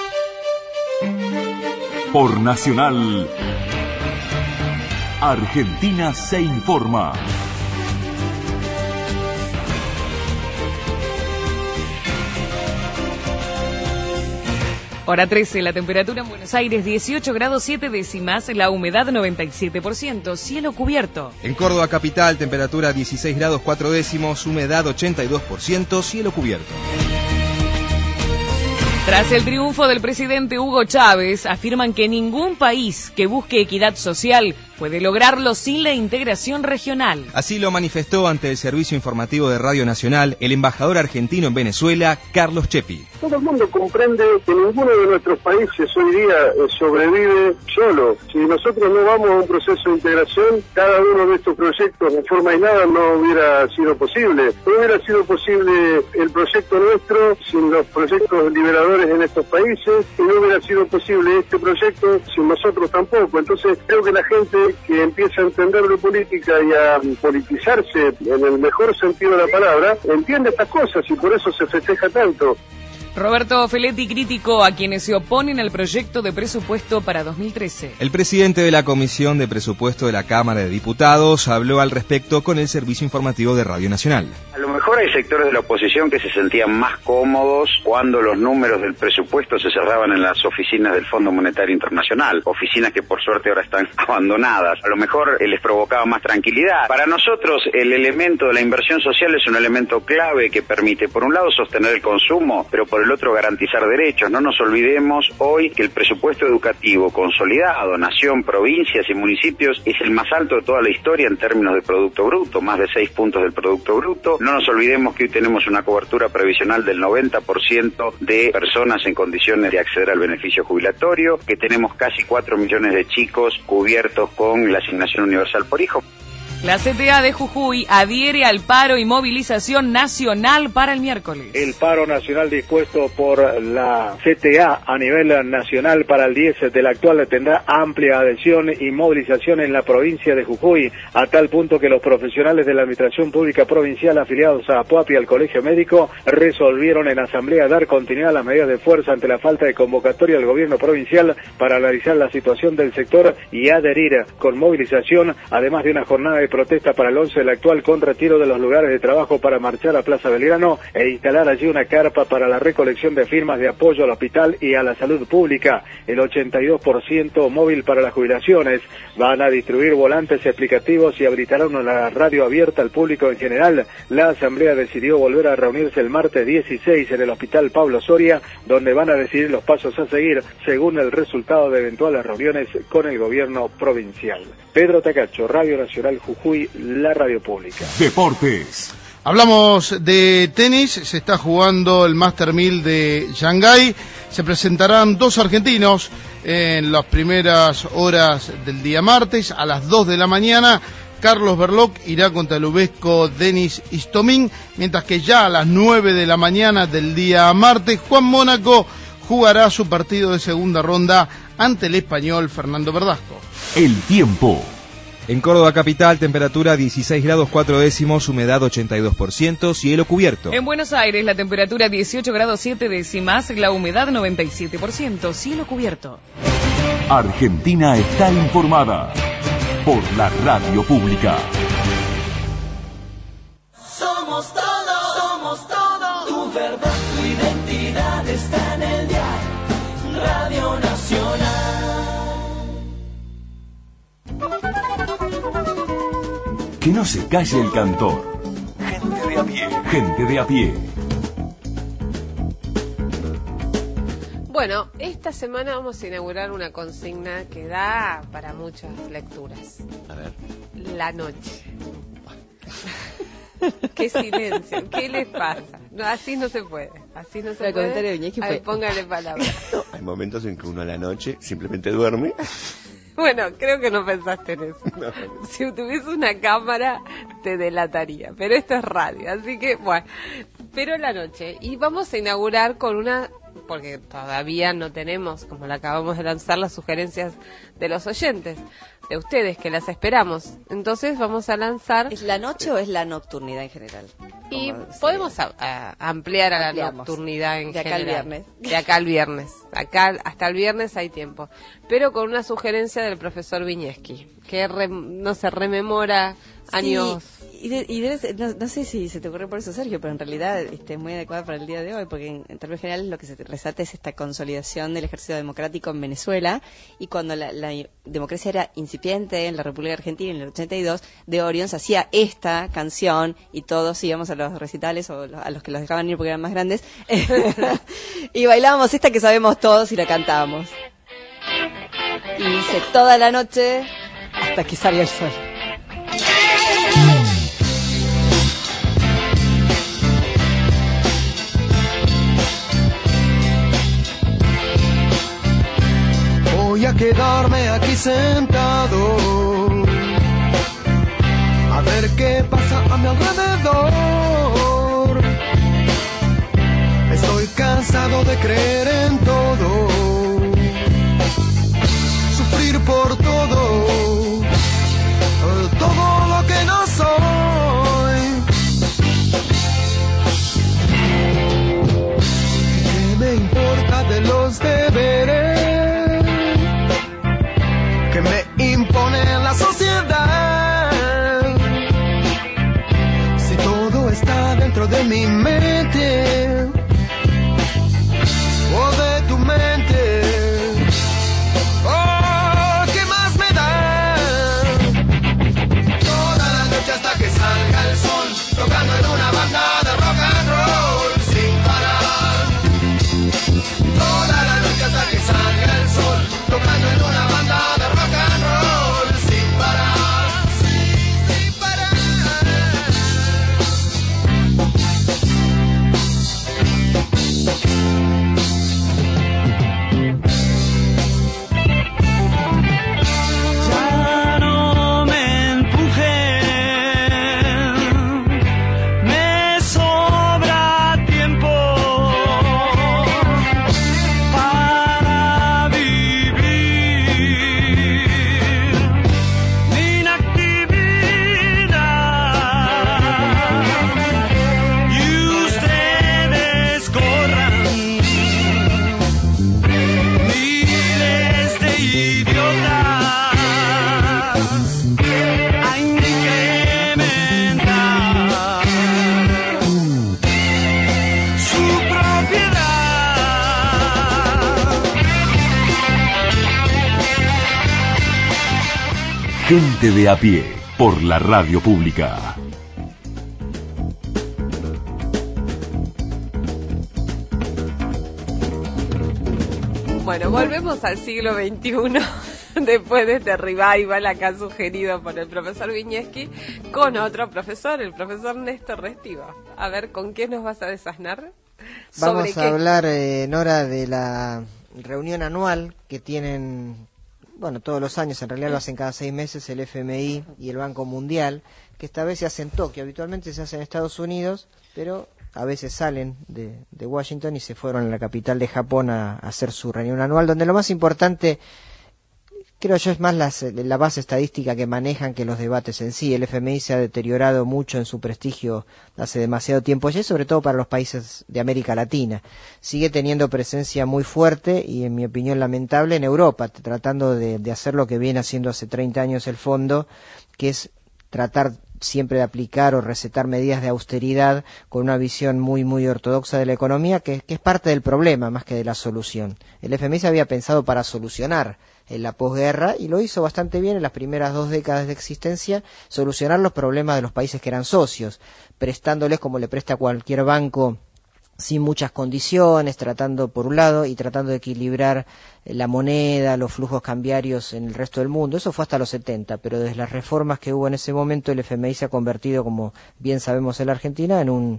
Speaker 3: Por Nacional, Argentina se informa.
Speaker 4: Hora trece, la temperatura en Buenos Aires dieciocho grados siete décimas, la humedad noventa y siete por ciento, cielo cubierto.
Speaker 21: En Córdoba capital, temperatura dieciséis grados cuatro décimos, humedad ochenta y dos por ciento, cielo cubierto.
Speaker 4: Tras el triunfo del presidente Hugo Chávez, afirman que ningún país que busque equidad social puede lograrlo sin la integración regional.
Speaker 21: Así lo manifestó ante el Servicio Informativo de Radio Nacional el embajador argentino en Venezuela, Carlos Chepi.
Speaker 22: Todo el mundo comprende que ninguno de nuestros países hoy día eh, sobrevive solo. Si nosotros no vamos a un proceso de integración, cada uno de estos proyectos de forma aislada no hubiera sido posible. No hubiera sido posible el proyecto nuestro sin los proyectos liberadores en estos países, y no hubiera sido posible este proyecto sin nosotros tampoco. Entonces creo que la gente que empieza a entender de política y a politizarse en el mejor sentido de la palabra, entiende estas cosas y por eso se festeja tanto.
Speaker 4: Roberto Feletti criticó a quienes se oponen al proyecto de presupuesto para dos mil trece.
Speaker 21: El presidente de la Comisión de Presupuesto de la Cámara de Diputados habló al respecto con el Servicio Informativo de Radio Nacional.
Speaker 23: A lo mejor hay sectores de la oposición que se sentían más cómodos cuando los números del presupuesto se cerraban en las oficinas del Fondo Monetario Internacional, oficinas que por suerte ahora están abandonadas. A lo mejor les provocaba más tranquilidad. Para nosotros el elemento de la inversión social es un elemento clave que permite, por un lado, sostener el consumo, pero por el otro garantizar derechos. No nos olvidemos hoy que el presupuesto educativo consolidado, nación, provincias y municipios, es el más alto de toda la historia en términos de Producto Bruto, más de seis puntos del Producto Bruto. No nos olvidemos que hoy tenemos una cobertura previsional del noventa por ciento de personas en condiciones de acceder al beneficio jubilatorio, que tenemos casi cuatro millones de chicos cubiertos con la asignación universal por hijo.
Speaker 4: La C T A de Jujuy adhiere al paro y movilización nacional para el miércoles.
Speaker 18: El paro nacional dispuesto por la C T A a nivel nacional para el diez del actual tendrá amplia adhesión y movilización en la provincia de Jujuy, a tal punto que los profesionales de la Administración Pública Provincial afiliados a APUAPI y al Colegio Médico resolvieron en asamblea dar continuidad a las medidas de fuerza ante la falta de convocatoria del gobierno provincial para analizar la situación del sector y adherir con movilización, además de una jornada de protesta para el once del actual con retiro de los lugares de trabajo para marchar a Plaza Belgrano e instalar allí una carpa para la recolección de firmas de apoyo al hospital y a la salud pública. El ochenta y dos por ciento móvil para las jubilaciones. Van a distribuir volantes explicativos y habilitarán una radio abierta al público en general. La asamblea decidió volver a reunirse el martes dieciséis en el Hospital Pablo Soria, donde van a decidir los pasos a seguir según el resultado de eventuales reuniones con el gobierno provincial. Pedro Tacacho, Radio Nacional Jujuy, la radio pública.
Speaker 3: Deportes.
Speaker 1: Hablamos de tenis, se está jugando el Master mil de Shanghái, se presentarán dos argentinos en las primeras horas del día martes, a las dos de la mañana, Carlos Berlocq irá contra el ubesco Denis Istomin, mientras que ya a las nueve de la mañana del día martes, Juan Mónaco jugará su partido de segunda ronda ante el español Fernando Verdasco.
Speaker 3: El tiempo.
Speaker 21: En Córdoba capital, temperatura dieciséis grados cuatro décimos, humedad ochenta y dos por ciento, cielo cubierto.
Speaker 4: En Buenos Aires, la temperatura dieciocho grados siete décimas, la humedad noventa y siete por ciento, cielo cubierto.
Speaker 3: Argentina está informada por la radio pública.
Speaker 2: Somos todo, somos todo. Tu verdad, tu identidad está en el diario Radio Nacional.
Speaker 3: Que no se calle el cantor. Gente de a pie. Gente de a pie.
Speaker 7: Bueno, esta semana vamos a inaugurar una consigna que da para muchas lecturas.
Speaker 8: A ver.
Speaker 7: La noche. Qué silencio, ¿qué les pasa? No, así no se puede, así no se
Speaker 12: el
Speaker 7: puede.
Speaker 12: comentario de Iñaki fue...
Speaker 7: A ver, póngale palabras.
Speaker 8: No, hay momentos en que uno a la noche simplemente duerme.
Speaker 7: Bueno, creo que no pensaste en eso. No. Si tuviese una cámara, te delataría. Pero esto es radio, así que, bueno. Pero la noche. Y vamos a inaugurar con una... Porque todavía no tenemos, como la acabamos de lanzar, las sugerencias de los oyentes, de ustedes, que las esperamos. Entonces vamos a lanzar...
Speaker 12: ¿Es la noche o es la nocturnidad en general?
Speaker 7: Y podemos a, a ampliar a la
Speaker 12: Ampliamos.
Speaker 7: nocturnidad en
Speaker 12: de acá
Speaker 7: general.
Speaker 12: al viernes.
Speaker 7: De acá al viernes. Acá hasta el viernes hay tiempo. Pero con una sugerencia del profesor Viñeski, que re, no se rememora años...
Speaker 12: Sí. Y, de, y debe ser, no, no sé si se te ocurrió por eso, Sergio, pero en realidad este, es muy adecuada para el día de hoy, porque en, en términos generales lo que se resalta es esta consolidación del ejercicio democrático en Venezuela, y cuando la, la democracia era incipiente en la República Argentina en el ochenta y dos, de Orión se hacía esta canción y todos íbamos a los recitales o a los que los dejaban ir porque eran más grandes y bailábamos esta que sabemos todos y la cantábamos. Y hice toda la noche hasta que salga el sol.
Speaker 2: Voy a quedarme aquí sentado a ver qué pasa a mi alrededor. Estoy cansado de creer en todo, sufrir por todo, todo lo que no soy. ¿Qué me importa de los deberes que me impone la sociedad? Si todo está dentro de mi mente o de tu mente, oh, ¿qué más me da? Toda la noche hasta que salga el sol, tocando en una banda de rock and roll sin parar. Toda la noche hasta que salga el sol, tocando en una banda de rock and roll sin parar, sin, sin parar.
Speaker 3: Gente de a pie, por la radio pública.
Speaker 7: Bueno, volvemos al siglo veintiuno, después de este revival acá sugerido por el profesor Viñeski, con otro profesor, el profesor Néstor Restiva. A ver, ¿con qué nos vas a desasnar?
Speaker 9: Vamos a
Speaker 7: qué?
Speaker 9: hablar, eh, Nora, de la reunión anual que tienen, bueno, todos los años, en realidad lo hacen cada seis meses, el F M I y el Banco Mundial, que esta vez se hace en Tokio. Habitualmente se hace en Estados Unidos, pero a veces salen de, de Washington y se fueron a la capital de Japón a, a hacer su reunión anual, donde lo más importante, creo yo, es más las, la base estadística que manejan que los debates en sí. El F M I se ha deteriorado mucho en su prestigio hace demasiado tiempo ya, sobre todo para los países de América Latina. Sigue teniendo presencia muy fuerte y, en mi opinión, lamentable en Europa, tratando de, de hacer lo que viene haciendo hace treinta años el fondo, que es tratar siempre de aplicar o recetar medidas de austeridad con una visión muy muy ortodoxa de la economía, que, que es parte del problema más que de la solución. El F M I se había pensado para solucionar en la posguerra y lo hizo bastante bien en las primeras dos décadas de existencia, solucionar los problemas de los países que eran socios, prestándoles como le presta cualquier banco sin muchas condiciones, tratando por un lado y tratando de equilibrar la moneda, los flujos cambiarios en el resto del mundo. Eso fue hasta los setenta, pero desde las reformas que hubo en ese momento el F M I se ha convertido, como bien sabemos en la Argentina, en un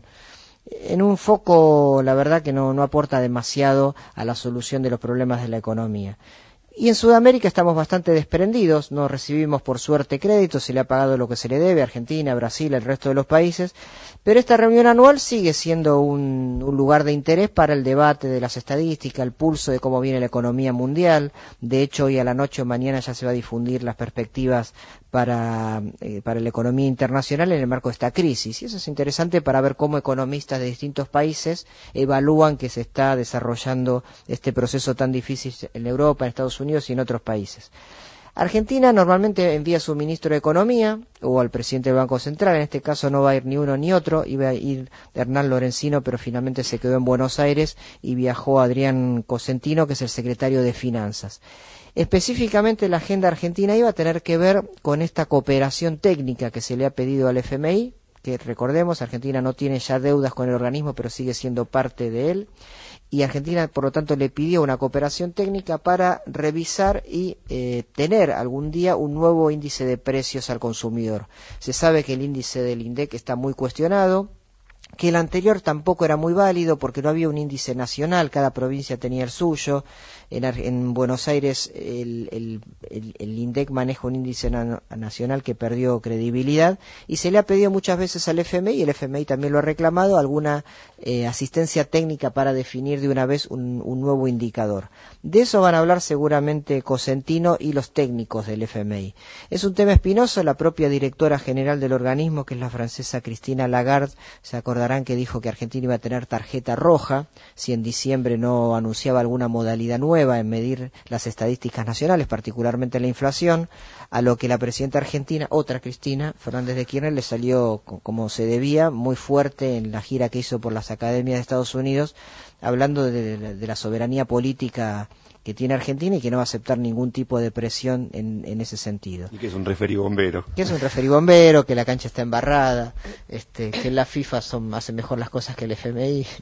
Speaker 9: en un foco, la verdad, que no, no aporta demasiado a la solución de los problemas de la economía. Y en Sudamérica estamos bastante desprendidos, no recibimos por suerte créditos, se le ha pagado lo que se le debe a Argentina, Brasil, el resto de los países, pero esta reunión anual sigue siendo un, un lugar de interés para el debate de las estadísticas, el pulso de cómo viene la economía mundial. De hecho, hoy a la noche o mañana ya se va a difundir las perspectivas para, eh, para la economía internacional en el marco de esta crisis. Y eso es interesante para ver cómo economistas de distintos países evalúan que se está desarrollando este proceso tan difícil en Europa, en Estados Unidos y en otros países. Argentina normalmente envía a su ministro de Economía o al presidente del Banco Central. En este caso no va a ir ni uno ni otro. Iba a ir Hernán Lorenzino, pero finalmente se quedó en Buenos Aires y viajó Adrián Cosentino, que es el secretario de Finanzas. Específicamente la agenda argentina iba a tener que ver con esta cooperación técnica que se le ha pedido al F M I, que recordemos, Argentina no tiene ya deudas con el organismo, pero sigue siendo parte de él. Y Argentina, por lo tanto, le pidió una cooperación técnica para revisar y eh, tener algún día un nuevo índice de precios al consumidor. Se sabe que el índice del INDEC está muy cuestionado, que el anterior tampoco era muy válido porque no había un índice nacional, cada provincia tenía el suyo. En, en Buenos Aires el, el, el, el INDEC maneja un índice na nacional que perdió credibilidad y se le ha pedido muchas veces al F M I, y el F M I también lo ha reclamado, alguna eh, asistencia técnica para definir de una vez un, un nuevo indicador. De eso van a hablar seguramente Cosentino y los técnicos del F M I. Es un tema espinoso. La propia directora general del organismo, que es la francesa Christine Lagarde, se acordarán que dijo que Argentina iba a tener tarjeta roja si en diciembre no anunciaba alguna modalidad nueva en medir las estadísticas nacionales, particularmente la inflación, a lo que la presidenta argentina, otra Cristina Fernández de Kirchner, le salió como se debía, muy fuerte en la gira que hizo por las academias de Estados Unidos, hablando de, de, de la soberanía política que tiene Argentina y que no va a aceptar ningún tipo de presión en, en ese sentido.
Speaker 8: Y que es un referibombero.
Speaker 9: Que es un referibombero, que la cancha está embarrada, este, que la FIFA son, hace mejor las cosas que el F M I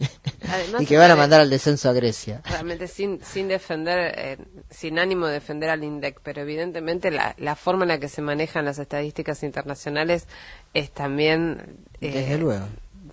Speaker 9: y que van a mandar al descenso a Grecia.
Speaker 7: Realmente sin sin defender, eh, sin ánimo de defender al INDEC, pero evidentemente la, la forma en la que se manejan las estadísticas internacionales es también...
Speaker 9: Eh, Desde luego.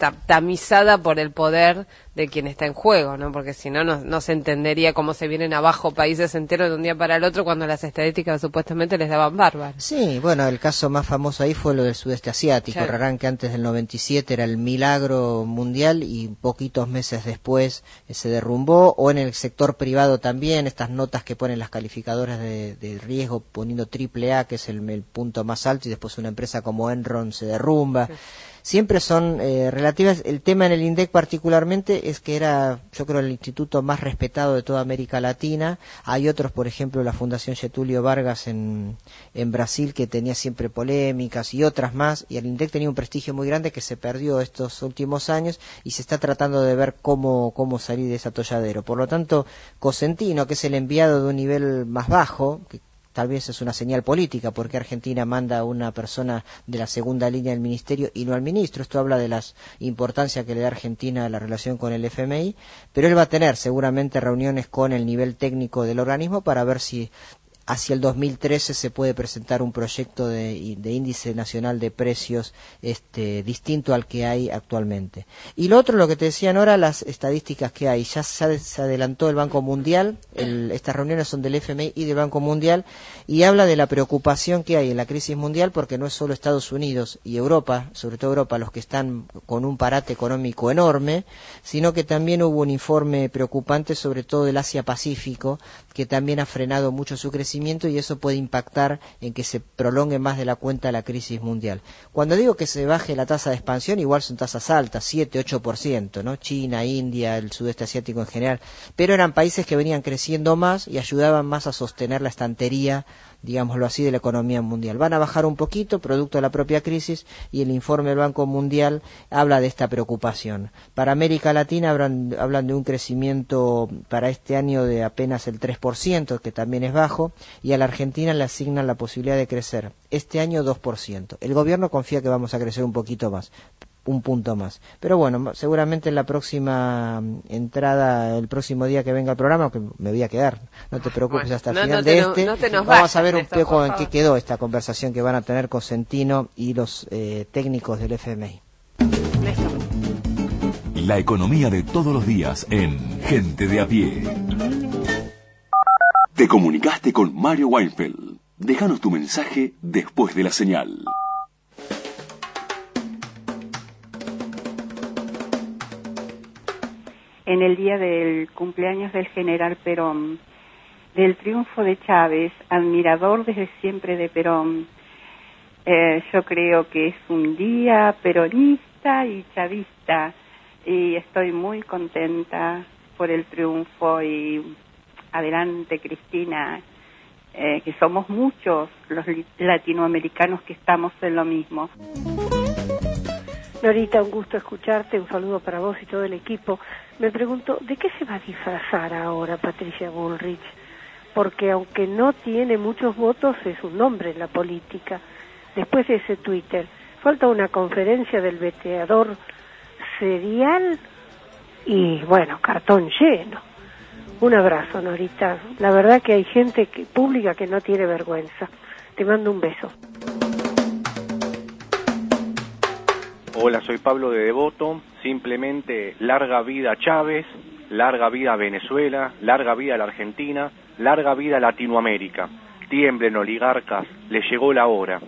Speaker 7: tamizada por el poder de quien está en juego, ¿no? Porque si no, no, no se entendería cómo se vienen abajo países enteros de un día para el otro cuando las estadísticas supuestamente les daban bárbaros.
Speaker 9: Sí, bueno, el caso más famoso ahí fue lo del sudeste asiático.
Speaker 7: Claro.
Speaker 9: Rarán, que antes del noventa y siete era el milagro mundial y poquitos meses después eh, se derrumbó. O en el sector privado también, estas notas que ponen las calificadoras de, de riesgo poniendo triple A, que es el, el punto más alto, y después una empresa como Enron se derrumba. Sí. Siempre son eh, relativas. El tema en el INDEC particularmente es que era, yo creo, el instituto más respetado de toda América Latina. Hay otros, por ejemplo, la Fundación Getúlio Vargas en, en Brasil, que tenía siempre polémicas, y otras más, y el INDEC tenía un prestigio muy grande que se perdió estos últimos años y se está tratando de ver cómo, cómo salir de ese atolladero. Por lo tanto, Cosentino, que es el enviado de un nivel más bajo, que tal vez es una señal política, porque Argentina manda a una persona de la segunda línea del ministerio y no al ministro. Esto habla de la importancia que le da Argentina a la relación con el F M I, pero él va a tener seguramente reuniones con el nivel técnico del organismo para ver si hacia el dos mil trece se puede presentar un proyecto de, de índice nacional de precios este, distinto al que hay actualmente. Y lo otro, lo que te decía Nora, las estadísticas que hay. Ya se, se adelantó el Banco Mundial, el, estas reuniones son del F M I y del Banco Mundial, y habla de la preocupación que hay en la crisis mundial, porque no es solo Estados Unidos y Europa, sobre todo Europa, los que están con un parate económico enorme, sino que también hubo un informe preocupante sobre todo del Asia-Pacífico, que también ha frenado mucho su crecimiento, y eso puede impactar en que se prolongue más de la cuenta la crisis mundial. Cuando digo que se baje la tasa de expansión, igual son tasas altas, siete, ocho por ciento, ¿no? China, India, el sudeste asiático en general, pero eran países que venían creciendo más y ayudaban más a sostener la estantería, digámoslo así, de la economía mundial. Van a bajar un poquito, producto de la propia crisis, y el informe del Banco Mundial habla de esta preocupación. Para América Latina hablan, hablan de un crecimiento para este año de apenas el tres por ciento, que también es bajo, y a la Argentina le asignan la posibilidad de crecer este año dos por ciento. El gobierno confía que vamos a crecer un poquito más, un punto más. Pero bueno, seguramente en la próxima entrada, el próximo día que venga el programa, que me voy a quedar, no te preocupes, bueno, hasta el no, final no te, de este, no, no te nos vamos vayas, a ver un Néstor, poco en qué quedó esta conversación que van a tener con Centino y los eh, técnicos del F M I.
Speaker 3: Néstor. La economía de todos los días en Gente de a Pie. Te comunicaste con Mario Weinfeld. Déjanos tu mensaje después de la señal.
Speaker 5: En el día del cumpleaños del general Perón, del triunfo de Chávez, admirador desde siempre de Perón, eh, yo creo que es un día peronista y chavista, y estoy muy contenta por el triunfo. Y adelante, Cristina, eh, que somos muchos los latinoamericanos que estamos en lo mismo.
Speaker 10: Norita, un gusto escucharte, un saludo para vos y todo el equipo. Me pregunto, ¿de qué se va a disfrazar ahora Patricia Bullrich? Porque aunque no tiene muchos votos, es un nombre en la política. Después de ese Twitter, falta una conferencia del veteador serial y, bueno, cartón lleno. Un abrazo, Norita. La verdad que hay gente que, pública que no tiene vergüenza. Te mando un beso.
Speaker 11: Hola, soy Pablo de Devoto. Simplemente larga vida Chávez, larga vida Venezuela, larga vida la Argentina, larga vida Latinoamérica. Tiemblen, oligarcas, les llegó la hora.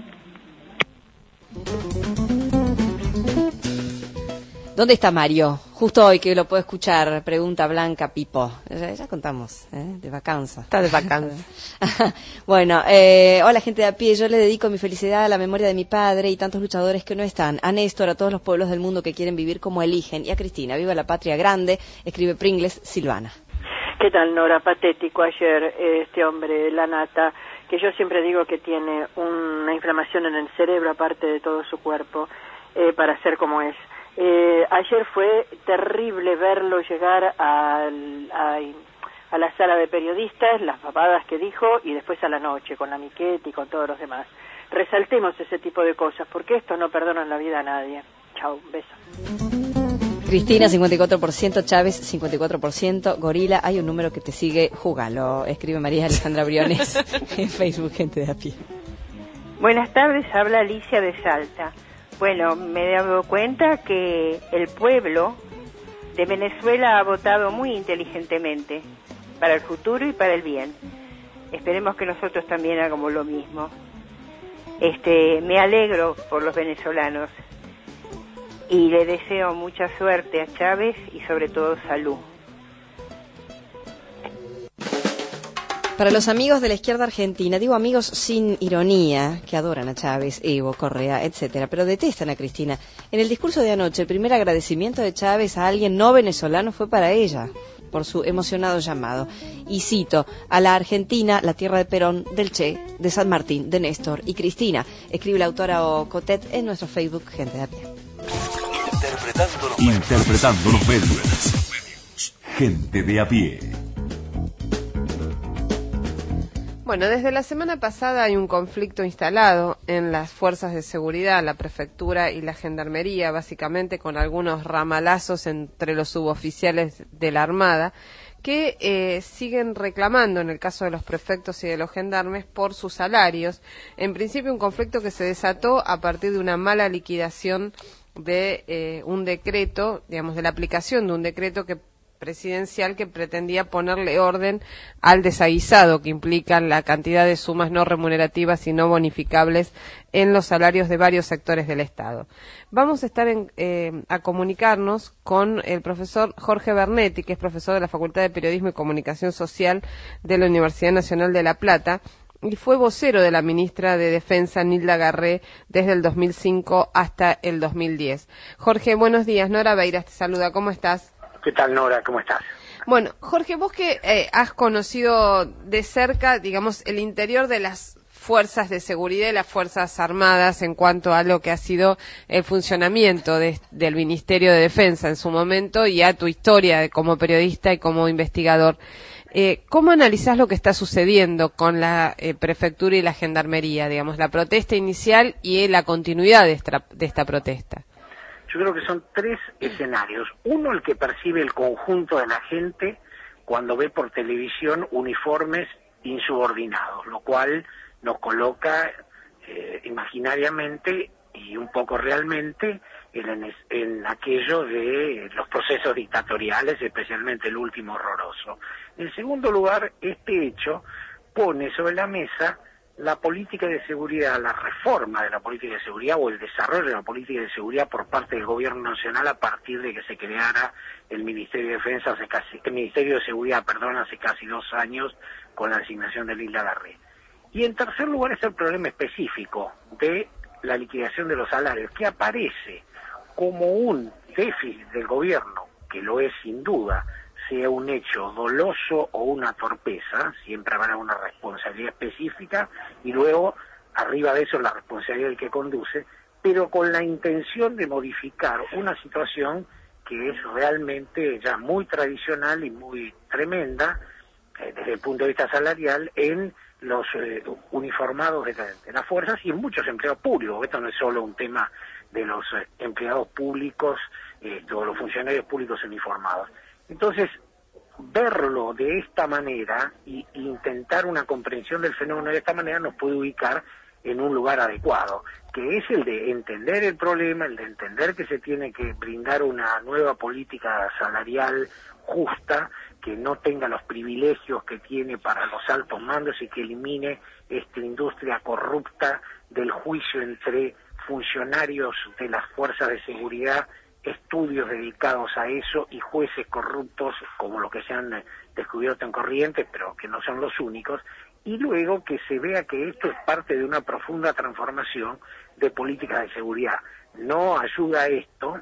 Speaker 12: ¿Dónde está Mario? Justo hoy que lo puedo escuchar, pregunta Blanca Pipo. Ya, ya contamos, ¿eh? De vacanza.
Speaker 7: Está de vacanza.
Speaker 12: Bueno, eh, hola gente de a pie, yo le dedico mi felicidad a la memoria de mi padre y tantos luchadores que no están, a Néstor, a todos los pueblos del mundo que quieren vivir como eligen, y a Cristina, viva la patria grande, escribe Pringles, Silvana.
Speaker 24: ¿Qué tal, Nora? Patético ayer este hombre, la nata, que yo siempre digo que tiene una inflamación en el cerebro, aparte de todo su cuerpo, eh, para ser como es. Eh, ayer fue terrible verlo llegar al, a, a la sala de periodistas, las papadas que dijo, y después a la noche con la miqueta y con todos los demás. Resaltemos ese tipo de cosas, porque estos no perdonan la vida a nadie. Chau, un beso.
Speaker 12: Cristina, cincuenta y cuatro por ciento, Chávez, cincuenta y cuatro por ciento, Gorila, hay un número que te sigue, júgalo, escribe María Alejandra Briones en Facebook, gente de a pie.
Speaker 25: Buenas tardes, habla Alicia de Salta. Bueno, me he dado cuenta que el pueblo de Venezuela ha votado muy inteligentemente para el futuro y para el bien. Esperemos que nosotros también hagamos lo mismo. Este, me alegro por los venezolanos y le deseo mucha suerte a Chávez y sobre todo salud.
Speaker 12: Para los amigos de la izquierda argentina, digo amigos sin ironía, que adoran a Chávez, Evo, Correa, etcétera, pero detestan a Cristina. En el discurso de anoche, el primer agradecimiento de Chávez a alguien no venezolano fue para ella, por su emocionado llamado. Y cito, a la Argentina, la tierra de Perón, del Che, de San Martín, de Néstor y Cristina, escribe la autora Ocotet en nuestro Facebook, gente de a pie.
Speaker 3: Interpretando los medios. Interpretando los medios. Gente de a pie.
Speaker 7: Bueno, desde la semana pasada hay un conflicto instalado en las fuerzas de seguridad, la prefectura y la gendarmería, básicamente con algunos ramalazos entre los suboficiales de la Armada, que eh, siguen reclamando, en el caso de los prefectos y de los gendarmes, por sus salarios. En principio, un conflicto que se desató a partir de una mala liquidación de eh, un decreto, digamos, de la aplicación de un decreto que presidencial que pretendía ponerle orden al desaguisado que implica la cantidad de sumas no remunerativas y no bonificables en los salarios de varios sectores del Estado. Vamos a estar en, eh, a comunicarnos con el profesor Jorge Bernetti, que es profesor de la Facultad de Periodismo y Comunicación Social de la Universidad Nacional de La Plata y fue vocero de la ministra de Defensa, Nilda Garré, desde el dos mil cinco hasta el dos mil diez. Jorge, buenos días. Nora Beiras te saluda. ¿Cómo estás?
Speaker 6: ¿Qué tal, Nora? ¿Cómo estás?
Speaker 7: Bueno, Jorge, vos que eh, has conocido de cerca, digamos, el interior de las fuerzas de seguridad y las fuerzas armadas en cuanto a lo que ha sido el funcionamiento de, del Ministerio de Defensa en su momento y a tu historia de, como periodista y como investigador, eh, ¿cómo analizás lo que está sucediendo con la eh, prefectura y la gendarmería, digamos, la protesta inicial y la continuidad de esta, de esta protesta?
Speaker 6: Yo creo que son tres escenarios. Uno, el que percibe el conjunto de la gente cuando ve por televisión uniformes insubordinados, lo cual nos coloca eh, imaginariamente y un poco realmente en, en aquello de los procesos dictatoriales, especialmente el último horroroso. En segundo lugar, este hecho pone sobre la mesa la política de seguridad, la reforma de la política de seguridad o el desarrollo de la política de seguridad por parte del gobierno nacional a partir de que se creara el Ministerio de Defensa, hace casi, el Ministerio de Seguridad, perdón, hace casi dos años con la designación de Nilda Garré. Y en tercer lugar es el problema específico de la liquidación de los salarios, que aparece como un déficit del gobierno, que lo es sin duda, sea un hecho doloso o una torpeza, siempre habrá una responsabilidad específica y luego arriba de eso la responsabilidad del que conduce, pero con la intención de modificar una situación que es realmente ya muy tradicional y muy tremenda eh, desde el punto de vista salarial en los eh, uniformados de, la, de las fuerzas y en muchos empleados públicos. Esto no es solo un tema de los eh, empleados públicos eh, o los funcionarios públicos uniformados. Entonces, verlo de esta manera y intentar una comprensión del fenómeno de esta manera nos puede ubicar en un lugar adecuado, que es el de entender el problema, el de entender que se tiene que brindar una nueva política salarial justa, que no tenga los privilegios que tiene para los altos mandos y que elimine esta industria corrupta del juicio entre funcionarios de las fuerzas de seguridad, estudios dedicados a eso y jueces corruptos como los que se han descubierto en Corrientes, pero que no son los únicos, y luego que se vea que esto es parte de una profunda transformación de políticas de seguridad. No ayuda a esto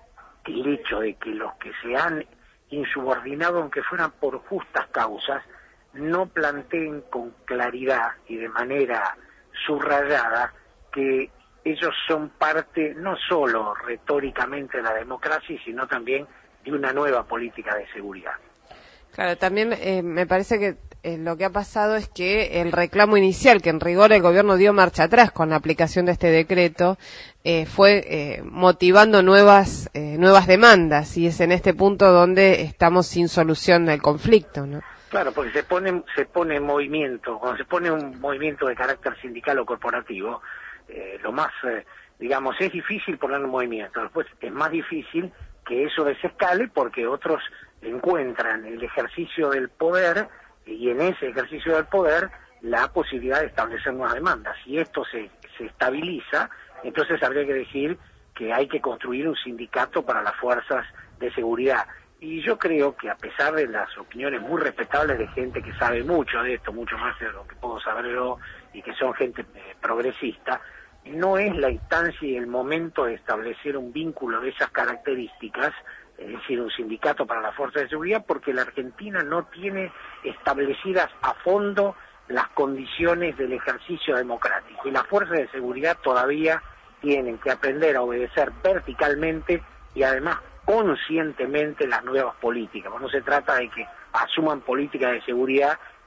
Speaker 6: el hecho de que los que se han insubordinado, aunque fueran por justas causas, no planteen con claridad y de manera subrayada que ellos son parte no solo retóricamente de la democracia, sino también de una nueva política de seguridad.
Speaker 7: Claro, también eh, me parece que eh, lo que ha pasado es que el reclamo inicial, que en rigor el gobierno dio marcha atrás con la aplicación de este decreto, eh, fue eh, motivando nuevas eh, nuevas demandas, y es en este punto donde estamos sin solución del conflicto, ¿no?
Speaker 6: Claro, porque se pone, se pone en movimiento, cuando se pone un movimiento de carácter sindical o corporativo, Eh, lo más, eh, digamos, es difícil poner en movimiento. Después es más difícil que eso desescale porque otros encuentran el ejercicio del poder y en ese ejercicio del poder la posibilidad de establecer nuevas demandas. Si esto se, se estabiliza, entonces habría que decir que hay que construir un sindicato para las fuerzas de seguridad. Y yo creo que a pesar de las opiniones muy respetables de gente que sabe mucho de esto, mucho más de lo que puedo saber yo, y que son gente eh, progresista, no es la instancia y el momento de establecer un vínculo de esas características, es decir, un sindicato para la fuerza de seguridad, porque la Argentina no tiene establecidas a fondo las condiciones del ejercicio democrático, y las fuerzas de seguridad todavía tienen que aprender a obedecer verticalmente y además conscientemente las nuevas políticas. No se trata de que asuman políticas de seguridad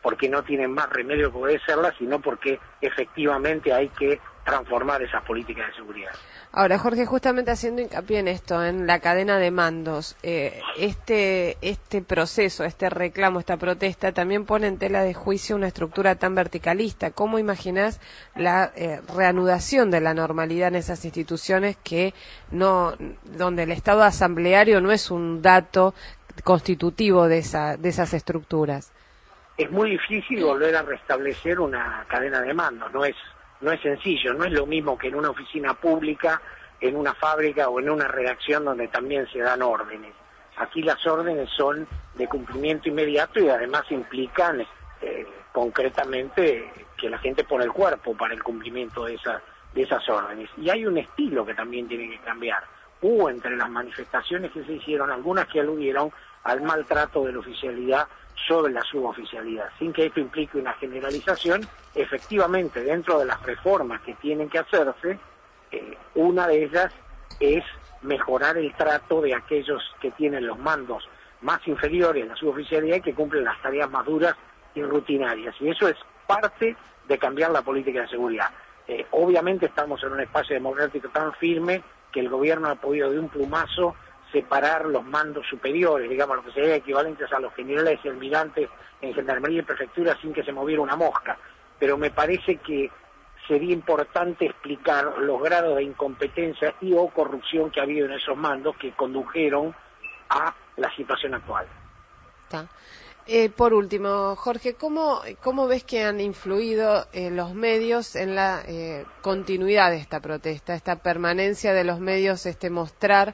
Speaker 6: porque no tienen más remedio que obedecerlas, sino porque efectivamente hay que transformar esas políticas de seguridad.
Speaker 7: Ahora, Jorge, justamente haciendo hincapié en esto, en la cadena de mandos, eh, este este proceso, este reclamo, esta protesta, también pone en tela de juicio una estructura tan verticalista. ¿Cómo imaginás la eh, reanudación de la normalidad en esas instituciones que no, donde el Estado asambleario no es un dato constitutivo de esa de esas estructuras?
Speaker 6: Es muy difícil volver a restablecer una cadena de mandos, no es no es sencillo, no es lo mismo que en una oficina pública, en una fábrica o en una redacción donde también se dan órdenes. Aquí las órdenes son de cumplimiento inmediato y además implican eh, concretamente que la gente pone el cuerpo para el cumplimiento de, esa, de esas órdenes. Y hay un estilo que también tiene que cambiar. Hubo entre las manifestaciones que se hicieron algunas que aludieron al maltrato de la oficialidad sobre la suboficialidad, sin que esto implique una generalización. Efectivamente, dentro de las reformas que tienen que hacerse, eh, una de ellas es mejorar el trato de aquellos que tienen los mandos más inferiores en la suboficialidad y que cumplen las tareas más duras y rutinarias, y eso es parte de cambiar la política de seguridad. Eh, obviamente estamos en un espacio democrático tan firme que el gobierno ha podido de un plumazo separar los mandos superiores, digamos, lo que sería equivalentes a los generales y almirantes en gendarmería y prefectura sin que se moviera una mosca. Pero me parece que sería importante explicar los grados de incompetencia y o corrupción que ha habido en esos mandos que condujeron a la situación actual.
Speaker 7: Está. Eh, por último, Jorge, ¿cómo, cómo ves que han influido eh, los medios en la eh, continuidad de esta protesta, esta permanencia de los medios, este mostrar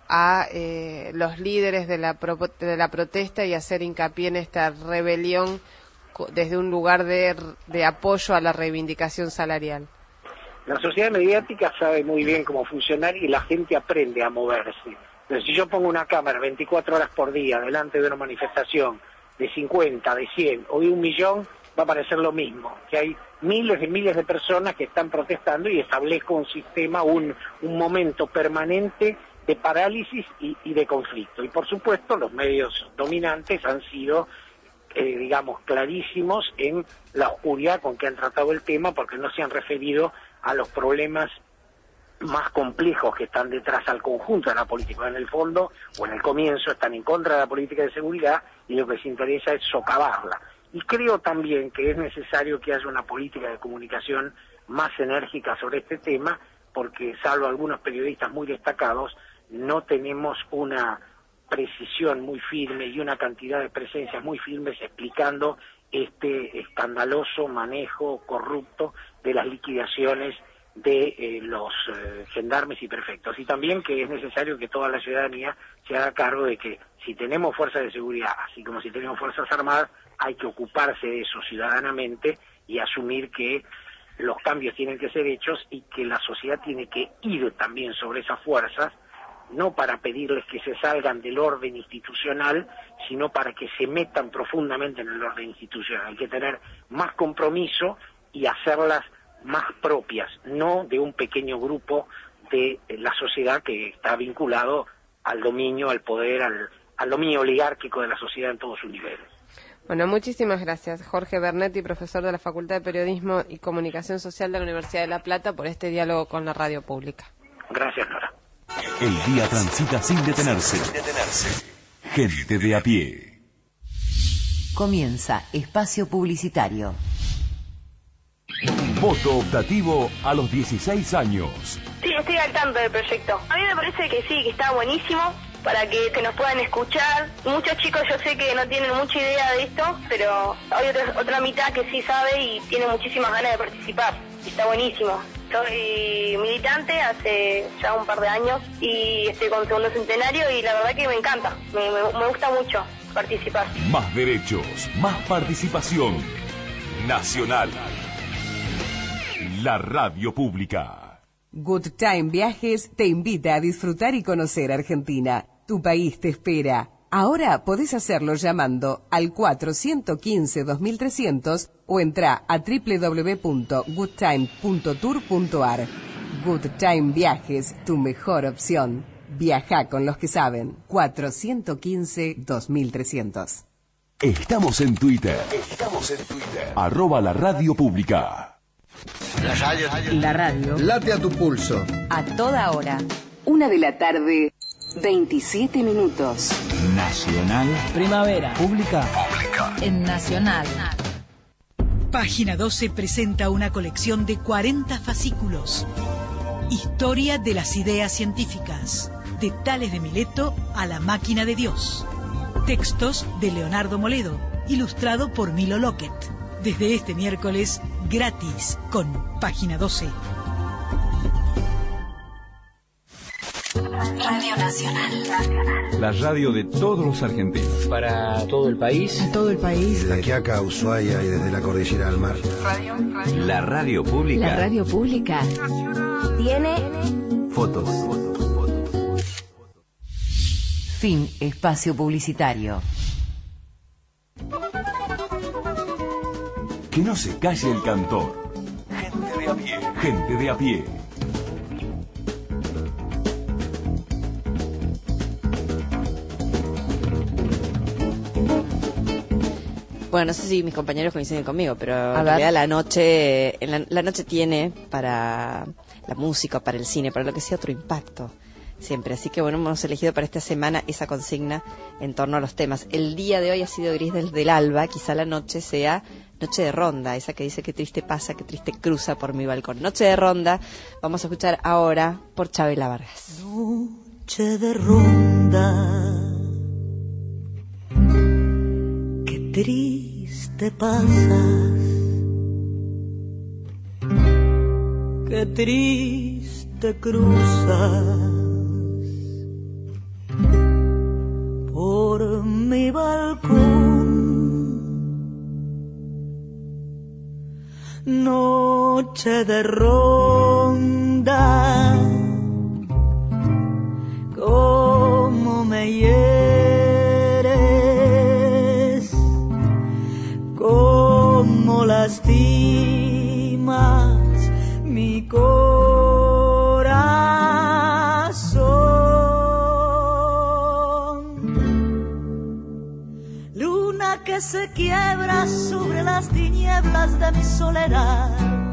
Speaker 7: a eh, los líderes de la, pro, de la protesta y hacer hincapié en esta rebelión desde un lugar de, de apoyo a la reivindicación salarial?
Speaker 6: La sociedad mediática sabe muy bien cómo funcionar y la gente aprende a moverse. Entonces, si yo pongo una cámara veinticuatro horas por día delante de una manifestación de cincuenta, de cien o de un millón, va a parecer lo mismo, que hay miles y miles de personas que están protestando y establezco un sistema, un, un momento permanente de parálisis y, y de conflicto. Y por supuesto los medios dominantes han sido, eh, digamos, clarísimos en la oscuridad con que han tratado el tema, porque no se han referido a los problemas más complejos que están detrás al conjunto de la política. En el fondo, o en el comienzo, están en contra de la política de seguridad y lo que les interesa es socavarla. Y creo también que es necesario que haya una política de comunicación más enérgica sobre este tema, porque salvo algunos periodistas muy destacados, no tenemos una precisión muy firme y una cantidad de presencias muy firmes explicando este escandaloso manejo corrupto de las liquidaciones de eh, los eh, gendarmes y prefectos. Y también que es necesario que toda la ciudadanía se haga cargo de que si tenemos fuerzas de seguridad, así como si tenemos fuerzas armadas, hay que ocuparse de eso ciudadanamente y asumir que los cambios tienen que ser hechos y que la sociedad tiene que ir también sobre esas fuerzas, no para pedirles que se salgan del orden institucional, sino para que se metan profundamente en el orden institucional. Hay que tener más compromiso y hacerlas más propias, no de un pequeño grupo de la sociedad que está vinculado al dominio, al poder, al, al dominio oligárquico de la sociedad en todos sus niveles.
Speaker 7: Bueno, muchísimas gracias, Jorge Bernetti, profesor de la Facultad de Periodismo y Comunicación Social de la Universidad de La Plata, por este diálogo con la radio pública.
Speaker 6: Gracias, Nora.
Speaker 3: El día transita sin detenerse. Sin detenerse. Gente de a pie.
Speaker 13: Comienza espacio publicitario.
Speaker 3: Voto optativo a los dieciséis años.
Speaker 14: Sí, estoy al tanto del proyecto. A mí me parece que sí, que está buenísimo para que, que nos puedan escuchar. Muchos chicos yo sé que no tienen mucha idea de esto, pero hay otra, otra mitad que sí sabe y tiene muchísimas ganas de participar. Y está buenísimo. Soy militante hace ya un par de años y estoy con segundo centenario y la verdad que me encanta, me, me, me gusta mucho participar.
Speaker 3: Más derechos, más participación. Nacional. La radio pública.
Speaker 15: Good Time Viajes te invita a disfrutar y conocer Argentina. Tu país te espera. Ahora podés hacerlo llamando al cuatro uno cinco, dos mil trescientos o entra a doble u doble u doble u punto good time punto tour punto a r. Good Time Viajes, tu mejor opción. Viaja con los que saben. cuatro uno cinco, dos mil trescientos.
Speaker 3: Estamos en Twitter. Estamos en Twitter. Arroba la radio pública.
Speaker 13: La radio. La radio.
Speaker 16: Late a tu pulso.
Speaker 13: A toda hora. Una de la tarde, veintisiete minutos.
Speaker 17: Nacional.
Speaker 19: Primavera.
Speaker 17: Pública.
Speaker 19: Pública. En Nacional.
Speaker 20: Página doce presenta una colección de cuarenta fascículos. Historia de las ideas científicas. De Tales de Mileto a la máquina de Dios. Textos de Leonardo Moledo, ilustrado por Milo Lockett. Desde este miércoles, gratis, con Página doce.
Speaker 13: Radio Nacional.
Speaker 21: La radio de todos los argentinos.
Speaker 17: Para todo el país.
Speaker 20: Todo el país.
Speaker 16: Desde Quiaca, Ushuaia y desde la cordillera al mar.
Speaker 13: Radio, radio.
Speaker 21: La radio pública.
Speaker 13: La radio pública. Tiene
Speaker 21: fotos.
Speaker 13: Fin espacio publicitario.
Speaker 3: Que no se calle el cantor. Gente de a pie. Gente de a pie.
Speaker 12: Bueno, no sé si mis compañeros coinciden conmigo, pero
Speaker 7: A
Speaker 12: en
Speaker 7: ver.
Speaker 12: realidad la noche, en la, la noche tiene para la música, para el cine, para lo que sea, otro impacto siempre. Así que bueno, hemos elegido para esta semana esa consigna en torno a los temas. El día de hoy ha sido gris del, del alba, quizá la noche sea noche de ronda, esa que dice qué triste pasa, qué triste cruza por mi balcón. Noche de ronda, vamos a escuchar ahora por Chabela Vargas.
Speaker 22: Noche de ronda, qué triste pasas, qué triste cruzas por mi balcón. Noche de ronda, cómo me hieres, cómo lastimas mi corazón. Luna que se quiebra sobre las tinieblas de mi soledad.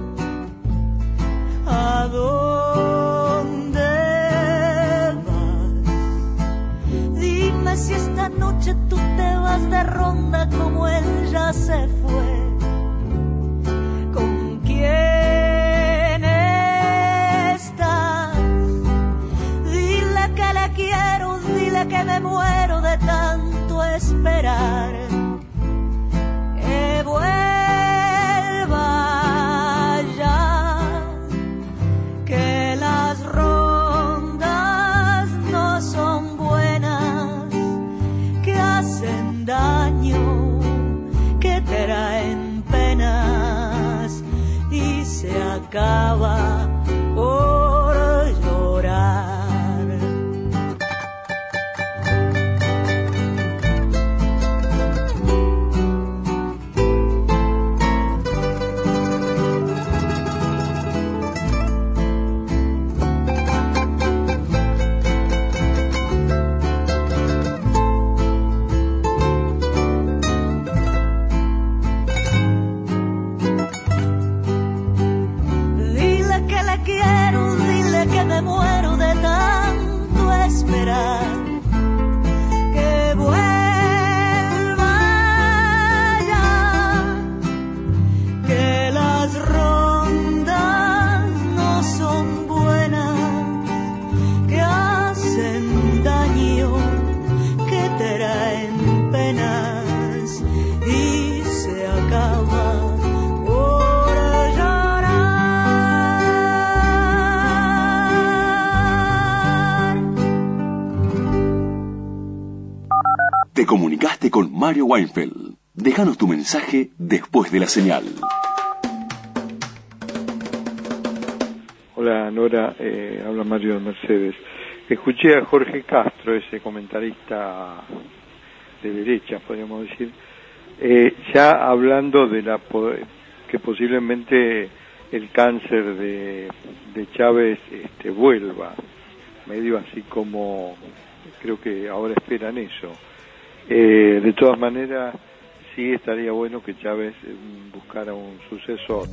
Speaker 22: ¿A dónde vas? Dime si esta noche tú te vas de ronda como él ya se fue. ¿Con quién estás? Dile que le quiero, dile que me muero de tanto esperar. Que vuelva ya, que las rondas no son buenas, que hacen daño, que traen penas y se acaba por llorar. Me muero de tanto esperar. Que vuelva ya, que las rondas no son buenas, que hacen daño, que traen penas y se acaba por llorar.
Speaker 3: Te comunicaste con Mario Weinfeld. Déjanos tu mensaje después de la señal.
Speaker 26: Hola Nora, eh, habla Mario de Mercedes. Escuché a Jorge Castro, ese comentarista de derecha, podríamos decir, eh, ya hablando de la que posiblemente el cáncer de, de Chávez este, vuelva, medio así como creo que ahora esperan eso. Eh, de todas maneras, sí estaría bueno que Chávez eh, buscara un sucesor.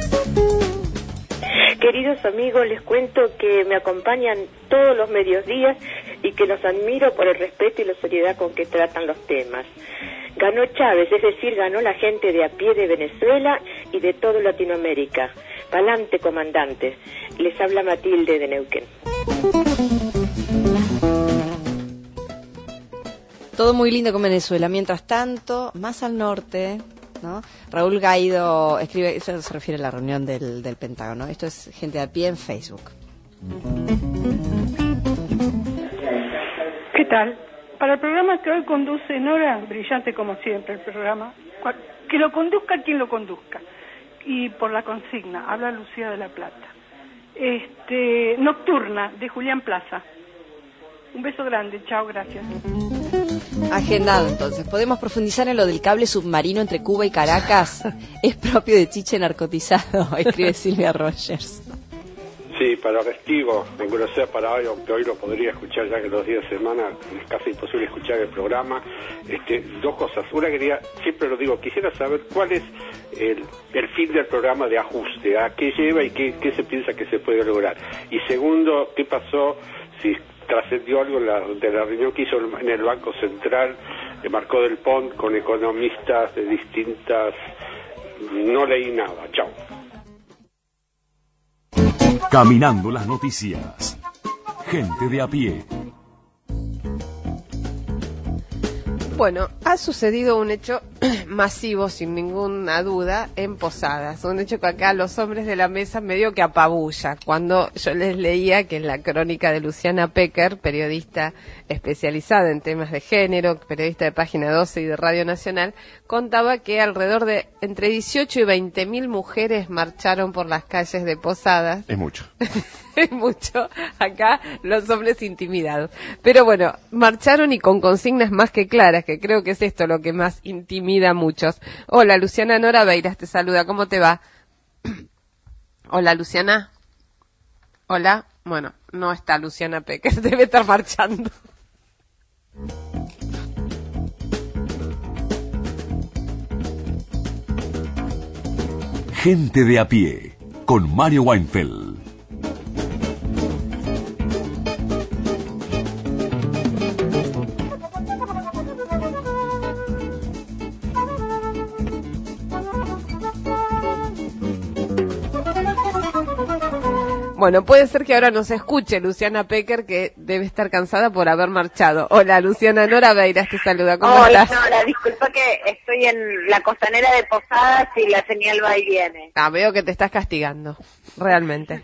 Speaker 1: Queridos amigos, les cuento que me acompañan todos los mediodías y que los admiro por el respeto y la seriedad con que tratan los temas. Ganó Chávez, es decir, ganó la gente de a pie de Venezuela y de toda Latinoamérica. Pa'lante, comandantes. Les habla Matilde de Neuquén.
Speaker 12: Todo muy lindo con Venezuela. Mientras tanto, más al norte, ¿no? Raúl Gaido escribe, eso se refiere a la reunión del, del Pentágono. Esto es gente de a pie en Facebook.
Speaker 2: ¿Qué tal? Para el programa que hoy conduce Nora, brillante como siempre el programa, que lo conduzca quien lo conduzca. Y por la consigna, habla Lucía de la Plata. Este, Nocturna, de Julián Plaza. Un beso grande, chao, gracias.
Speaker 12: Agendado, entonces. Podemos profundizar en lo del cable submarino entre Cuba y Caracas. Es propio de chiche narcotizado, escribe Silvia Rogers.
Speaker 4: Sí, para Restivo, aunque no sea para hoy, aunque hoy lo podría escuchar ya que los días de semana es casi imposible escuchar el programa. Este, dos cosas. Una, quería, siempre lo digo, quisiera saber cuál es el, el fin del programa de ajuste, a qué lleva y qué, qué se piensa que se puede lograr. Y segundo, qué pasó, si trascendió algo la, de la reunión que hizo en el Banco Central de Marcó del Pont con economistas de distintas... No leí nada. Chao.
Speaker 3: Caminando las noticias. Gente de a pie.
Speaker 7: Bueno, ha sucedido un hecho masivo, sin ninguna duda, en Posadas. Un hecho que acá los hombres de la mesa medio que apabulla. Cuando yo les leía que en la crónica de Luciana Pecker, periodista especializada en temas de género, periodista de Página doce y de Radio Nacional, contaba que alrededor de entre dieciocho y veinte mil mujeres marcharon por las calles de Posadas.
Speaker 21: Es mucho.
Speaker 7: Es mucho. Acá los hombres intimidados. Pero bueno, marcharon y con consignas más que claras, que creo que es esto lo que más intimida a muchos. Hola, Luciana Nora Beiras te saluda. ¿Cómo te va? Hola, Luciana. Hola. Bueno, no está Luciana Pecker, debe estar marchando.
Speaker 3: Gente de a pie, con Mario Weinfeld.
Speaker 7: Bueno, puede ser que ahora nos escuche Luciana Pecker, que debe estar cansada por haber marchado. Hola, Luciana Nora Beiras te saluda. ¿Cómo
Speaker 8: Hola,
Speaker 7: estás?
Speaker 8: Nora, disculpa que estoy en la costanera de Posadas y la señal va y viene.
Speaker 7: Ah, veo que te estás castigando, realmente.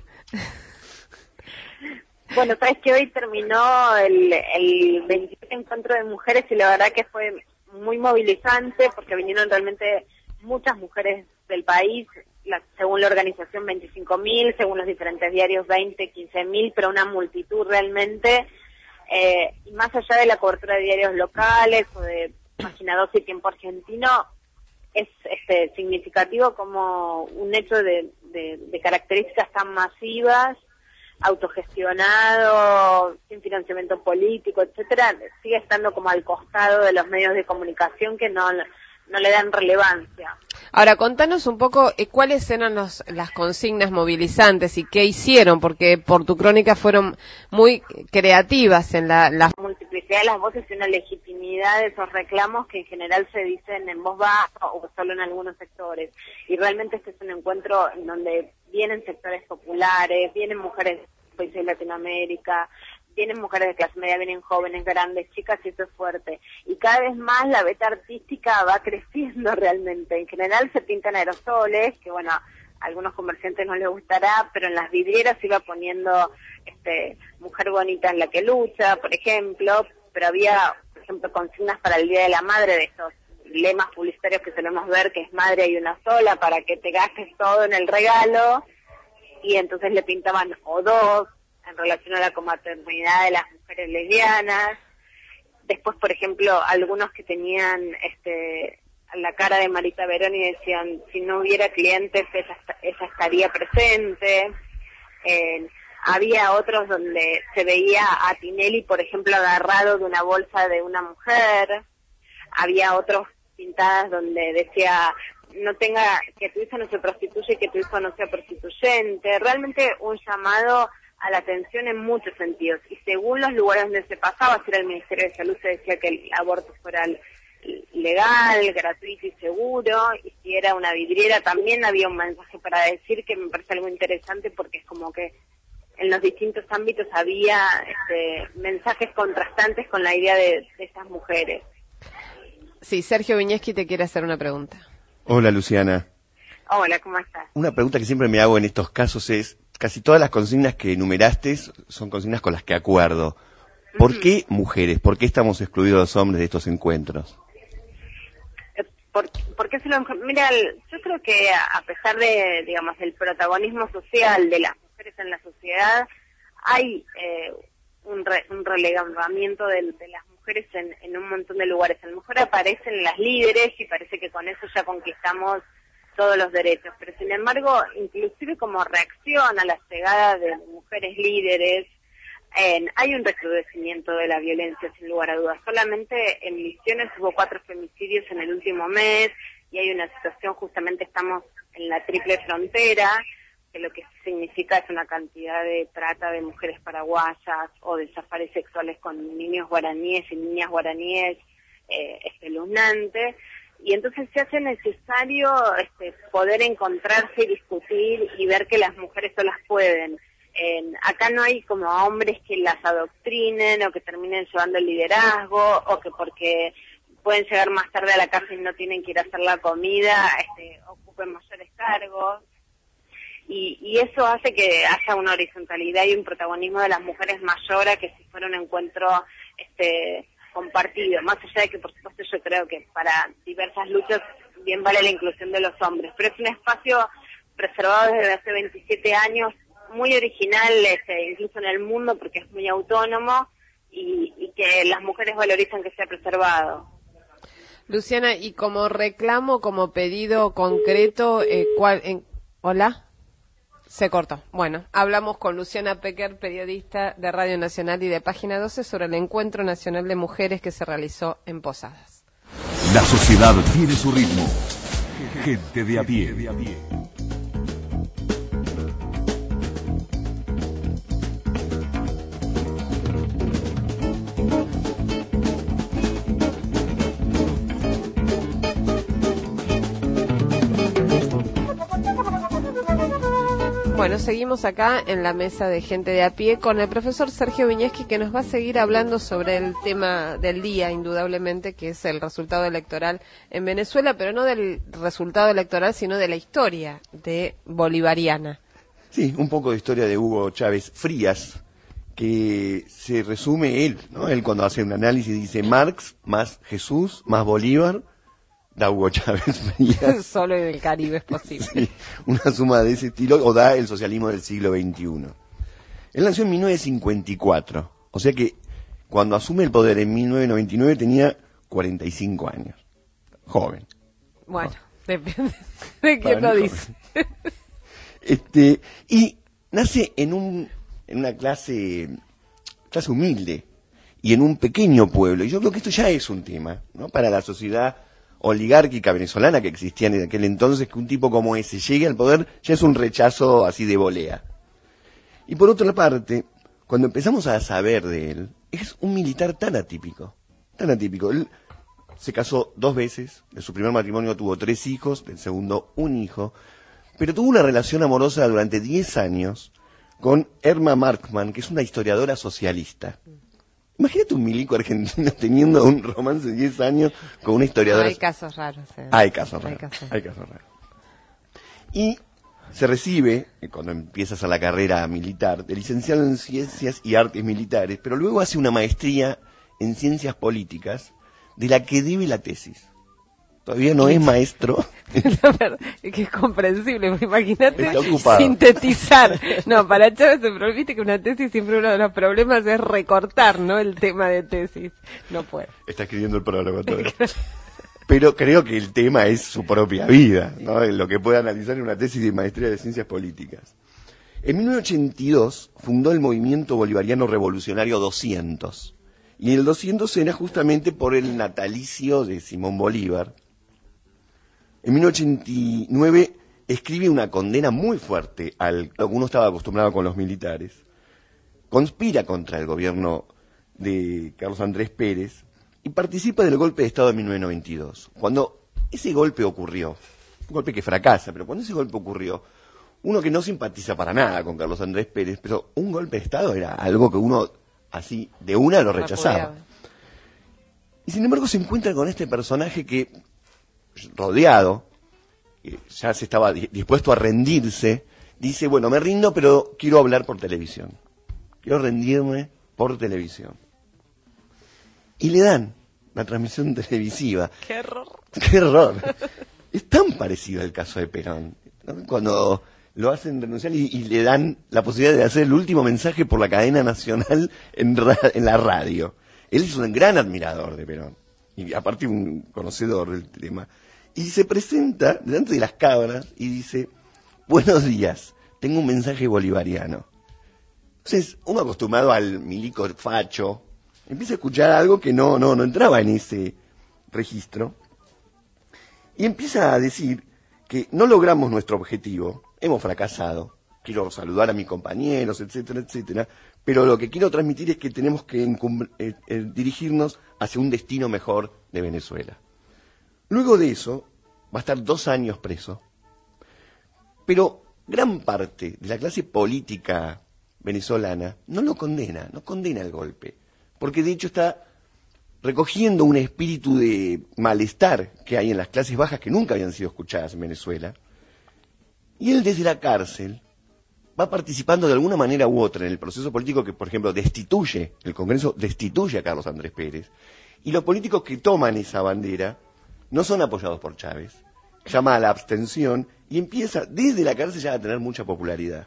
Speaker 8: Bueno, sabes que hoy terminó el, el veintisiete Encuentro de Mujeres y la verdad que fue muy movilizante porque vinieron realmente muchas mujeres del país. La, según la organización veinticinco mil, según los diferentes diarios veinte, quince mil, pero una multitud realmente, eh, y más allá de la cobertura de diarios locales o de Página doce y Tiempo Argentino, es este, significativo como un hecho de, de, de características tan masivas, autogestionado, sin financiamiento político, etcétera, sigue estando como al costado de los medios de comunicación que no... no le dan relevancia.
Speaker 7: Ahora, contanos un poco eh, cuáles eran los, las consignas movilizantes y qué hicieron, porque por tu crónica fueron muy creativas en la... la...
Speaker 8: multiplicidad de las voces y una legitimidad de esos reclamos que en general se dicen en voz baja o solo en algunos sectores. Y realmente este es un encuentro en donde vienen sectores populares, vienen mujeres de países de Latinoamérica, vienen mujeres de clase media, vienen jóvenes, grandes, chicas, y eso es fuerte. Y cada vez más la beta artística va creciendo realmente. En general se pintan aerosoles, que bueno, a algunos comerciantes no les gustará, pero en las vidrieras se iba poniendo este, mujer bonita es la que lucha, por ejemplo, pero había, por ejemplo, consignas para el Día de la Madre, de estos lemas publicitarios que solemos ver, que es madre hay una sola, para que te gastes todo en el regalo, y entonces le pintaban o dos, en relación a la comaternidad de las mujeres lesbianas. Después, por ejemplo, algunos que tenían este la cara de Marita Verón y decían, si no hubiera clientes, ella, ella estaría presente. Eh, había otros donde se veía a Tinelli, por ejemplo, agarrado de una bolsa de una mujer. Había otros pintadas donde decía no tenga, que tu hijo no se prostituye y que tu hijo no sea prostituyente. Realmente un llamado a la atención en muchos sentidos. Y según los lugares donde se pasaba, si era el Ministerio de Salud, se decía que el aborto fuera legal, gratuito y seguro. Y si era una vidriera, también había un mensaje para decir, que me parece algo interesante, porque es como que en los distintos ámbitos había este, mensajes contrastantes con la idea de, de estas mujeres.
Speaker 7: Sí, Sergio Viñeski te quiere hacer una pregunta.
Speaker 5: Hola, Luciana.
Speaker 8: Hola, ¿cómo estás?
Speaker 5: Una pregunta que siempre me hago en estos casos es, casi todas las consignas que enumeraste son consignas con las que acuerdo. ¿Por uh-huh. qué mujeres? ¿Por qué estamos excluidos los hombres de estos encuentros?
Speaker 8: ¿Por, por qué se lo... Mira, yo creo que a pesar de, digamos, el protagonismo social de las mujeres en la sociedad, hay eh, un, re, un relegamiento de, de las mujeres en, en un montón de lugares. A lo mejor aparecen las líderes y parece que con eso ya conquistamos todos los derechos, pero sin embargo, inclusive como reacción a la llegada de mujeres líderes, eh, hay un recrudecimiento de la violencia, sin lugar a dudas. Solamente en Misiones hubo cuatro femicidios en el último mes, y hay una situación, justamente estamos en la triple frontera, que lo que significa es una cantidad de trata de mujeres paraguayas o de safares sexuales con niños guaraníes y niñas guaraníes eh, espeluznante. Y entonces se hace necesario este, poder encontrarse y discutir y ver que las mujeres solas pueden. Eh, acá no hay como hombres que las adoctrinen o que terminen llevando el liderazgo, o que porque pueden llegar más tarde a la casa y no tienen que ir a hacer la comida, este, ocupen mayores cargos. Y, y eso hace que haya una horizontalidad y un protagonismo de las mujeres mayor a que si fuera un encuentro este compartido. Más allá de que, por supuesto, yo creo que para diversas luchas bien vale la inclusión de los hombres, pero es un espacio preservado desde hace veintisiete años, muy original, este, incluso en el mundo, porque es muy autónomo, y, y que las mujeres valorizan que sea preservado.
Speaker 7: Luciana, y como reclamo, como pedido concreto, eh, ¿cuál? En, ¿Hola? Se cortó. Bueno, hablamos con Luciana Pecker, periodista de Radio Nacional y de Página doce, sobre el Encuentro Nacional de Mujeres que se realizó en Posadas.
Speaker 3: La sociedad tiene su ritmo. Gente de a pie.
Speaker 7: Bueno, seguimos acá en la mesa de Gente de a pie con el profesor Sergio Viñeski, que nos va a seguir hablando sobre el tema del día, indudablemente, que es el resultado electoral en Venezuela, pero no del resultado electoral, sino de la historia de bolivariana.
Speaker 5: Sí, un poco de historia de Hugo Chávez Frías, que se resume él, ¿no? Él cuando hace un análisis dice Marx más Jesús más Bolívar, da Hugo Chávez Frías.
Speaker 7: Solo en el Caribe es posible.
Speaker 5: Sí, una suma de ese estilo, o da el socialismo del siglo veintiuno. Él nació en mil novecientos cincuenta y cuatro, o sea que cuando asume el poder en mil novecientos noventa y nueve tenía cuarenta y cinco años. Joven.
Speaker 7: Bueno, joven. Depende de quién lo dice.
Speaker 5: Este, y nace en un en una clase clase humilde y en un pequeño pueblo. Y yo creo que esto ya es un tema, ¿no? Para la sociedad oligárquica venezolana que existía en aquel entonces, que un tipo como ese llegue al poder ya es un rechazo así de volea. Y por otra parte, cuando empezamos a saber de él, es un militar tan atípico, tan atípico. Él se casó dos veces, de su primer matrimonio tuvo tres hijos, del segundo un hijo, pero tuvo una relación amorosa durante diez años con Erma Markman, que es una historiadora socialista. Imagínate un milico argentino teniendo un romance de diez años con una historiadora.
Speaker 7: Hay casos raros. Eh.
Speaker 5: Hay casos raros.
Speaker 7: Hay casos.
Speaker 5: Hay casos raros. Y se recibe, cuando empiezas a la carrera militar, de licenciado en Ciencias y Artes Militares, pero luego hace una maestría en Ciencias Políticas, de la que debe la tesis. Todavía no es maestro.
Speaker 7: La verdad, es que es comprensible, porque imagínate
Speaker 5: Está ocupado.
Speaker 7: Sintetizar. No, para Chávez, pero viste que una tesis siempre uno de los problemas es recortar, ¿no? El tema de tesis. No puede.
Speaker 5: Está escribiendo el programa todo. Pero creo que el tema es su propia vida, ¿no? Lo que puede analizar en una tesis de maestría de Ciencias Políticas. En mil novecientos ochenta y dos fundó el Movimiento Bolivariano Revolucionario doscientos. Y el doscientos era justamente por el natalicio de Simón Bolívar, en mil novecientos ochenta y nueve escribe una condena muy fuerte al lo que uno estaba acostumbrado con los militares. Conspira contra el gobierno de Carlos Andrés Pérez y participa del golpe de Estado de mil novecientos noventa y dos. Cuando ese golpe ocurrió, un golpe que fracasa, pero cuando ese golpe ocurrió, uno que no simpatiza para nada con Carlos Andrés Pérez, pero un golpe de Estado era algo que uno así de una lo rechazaba. Y sin embargo se encuentra con este personaje que, rodeado, que ya se estaba dispuesto a rendirse, dice, bueno, me rindo, pero quiero hablar por televisión. Quiero rendirme por televisión. Y le dan la transmisión televisiva.
Speaker 7: ¡Qué error!
Speaker 5: ¡Qué error! Es tan parecido al caso de Perón, ¿no? Cuando lo hacen renunciar y, y le dan la posibilidad de hacer el último mensaje por la cadena nacional en, ra, en la radio. Él es un gran admirador de Perón, y aparte un conocedor del tema. Y se presenta delante de las cámaras y dice, buenos días, tengo un mensaje bolivariano. Entonces, uno acostumbrado al milico facho, empieza a escuchar algo que no, no, no entraba en ese registro, y empieza a decir que no logramos nuestro objetivo, hemos fracasado, quiero saludar a mis compañeros, etcétera, etcétera, pero lo que quiero transmitir es que tenemos que encum- eh, eh, dirigirnos hacia un destino mejor de Venezuela. Luego de eso, va a estar dos años preso, pero gran parte de la clase política venezolana no lo condena, no condena el golpe, porque de hecho está recogiendo un espíritu de malestar que hay en las clases bajas que nunca habían sido escuchadas en Venezuela, y él desde la cárcel va participando de alguna manera u otra en el proceso político que, por ejemplo, destituye, el Congreso destituye a Carlos Andrés Pérez, y los políticos que toman esa bandera no son apoyados por Chávez, llama a la abstención y empieza desde la cárcel ya a tener mucha popularidad.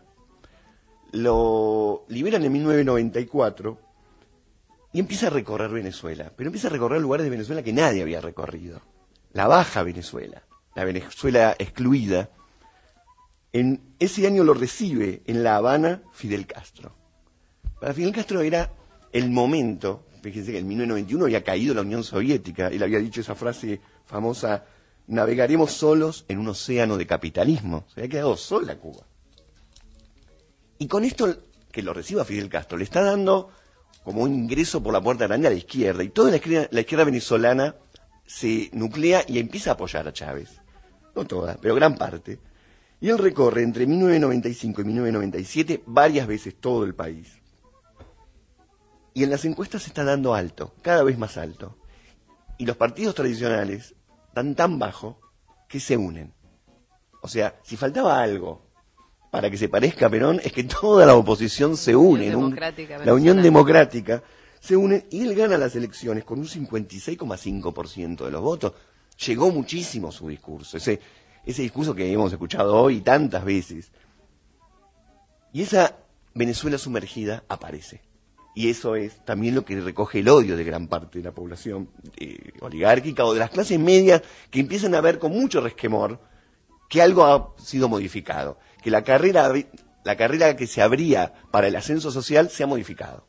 Speaker 5: Lo liberan en mil novecientos noventa y cuatro y empieza a recorrer Venezuela, pero empieza a recorrer lugares de Venezuela que nadie había recorrido. La Baja Venezuela, la Venezuela excluida. En ese año lo recibe en La Habana Fidel Castro. Para Fidel Castro era el momento, fíjense que en mil novecientos noventa y uno había caído la Unión Soviética, él había dicho esa frase famosa, navegaremos solos en un océano de capitalismo, se había quedado sola Cuba. Y con esto que lo reciba Fidel Castro, le está dando como un ingreso por la puerta grande a la izquierda, y toda la izquierda, la izquierda venezolana se nuclea y empieza a apoyar a Chávez. No toda, pero gran parte. Y él recorre entre mil novecientos noventa y cinco y mil novecientos noventa y siete varias veces todo el país. Y en las encuestas se está dando alto, cada vez más alto. Y los partidos tradicionales están tan bajo que se unen. O sea, si faltaba algo para que se parezca a Perón, es que toda la oposición se une.
Speaker 7: Unión
Speaker 5: en un,
Speaker 7: Democrática
Speaker 5: la Unión
Speaker 7: Venezolana.
Speaker 5: Democrática se une y él gana las elecciones con un cincuenta y seis coma cinco por ciento de los votos. Llegó muchísimo su discurso, ese, ese discurso que hemos escuchado hoy tantas veces. Y esa Venezuela sumergida aparece. Y eso es también lo que recoge el odio de gran parte de la población eh, oligárquica o de las clases medias que empiezan a ver con mucho resquemor que algo ha sido modificado, que la carrera, la carrera que se abría para el ascenso social se ha modificado.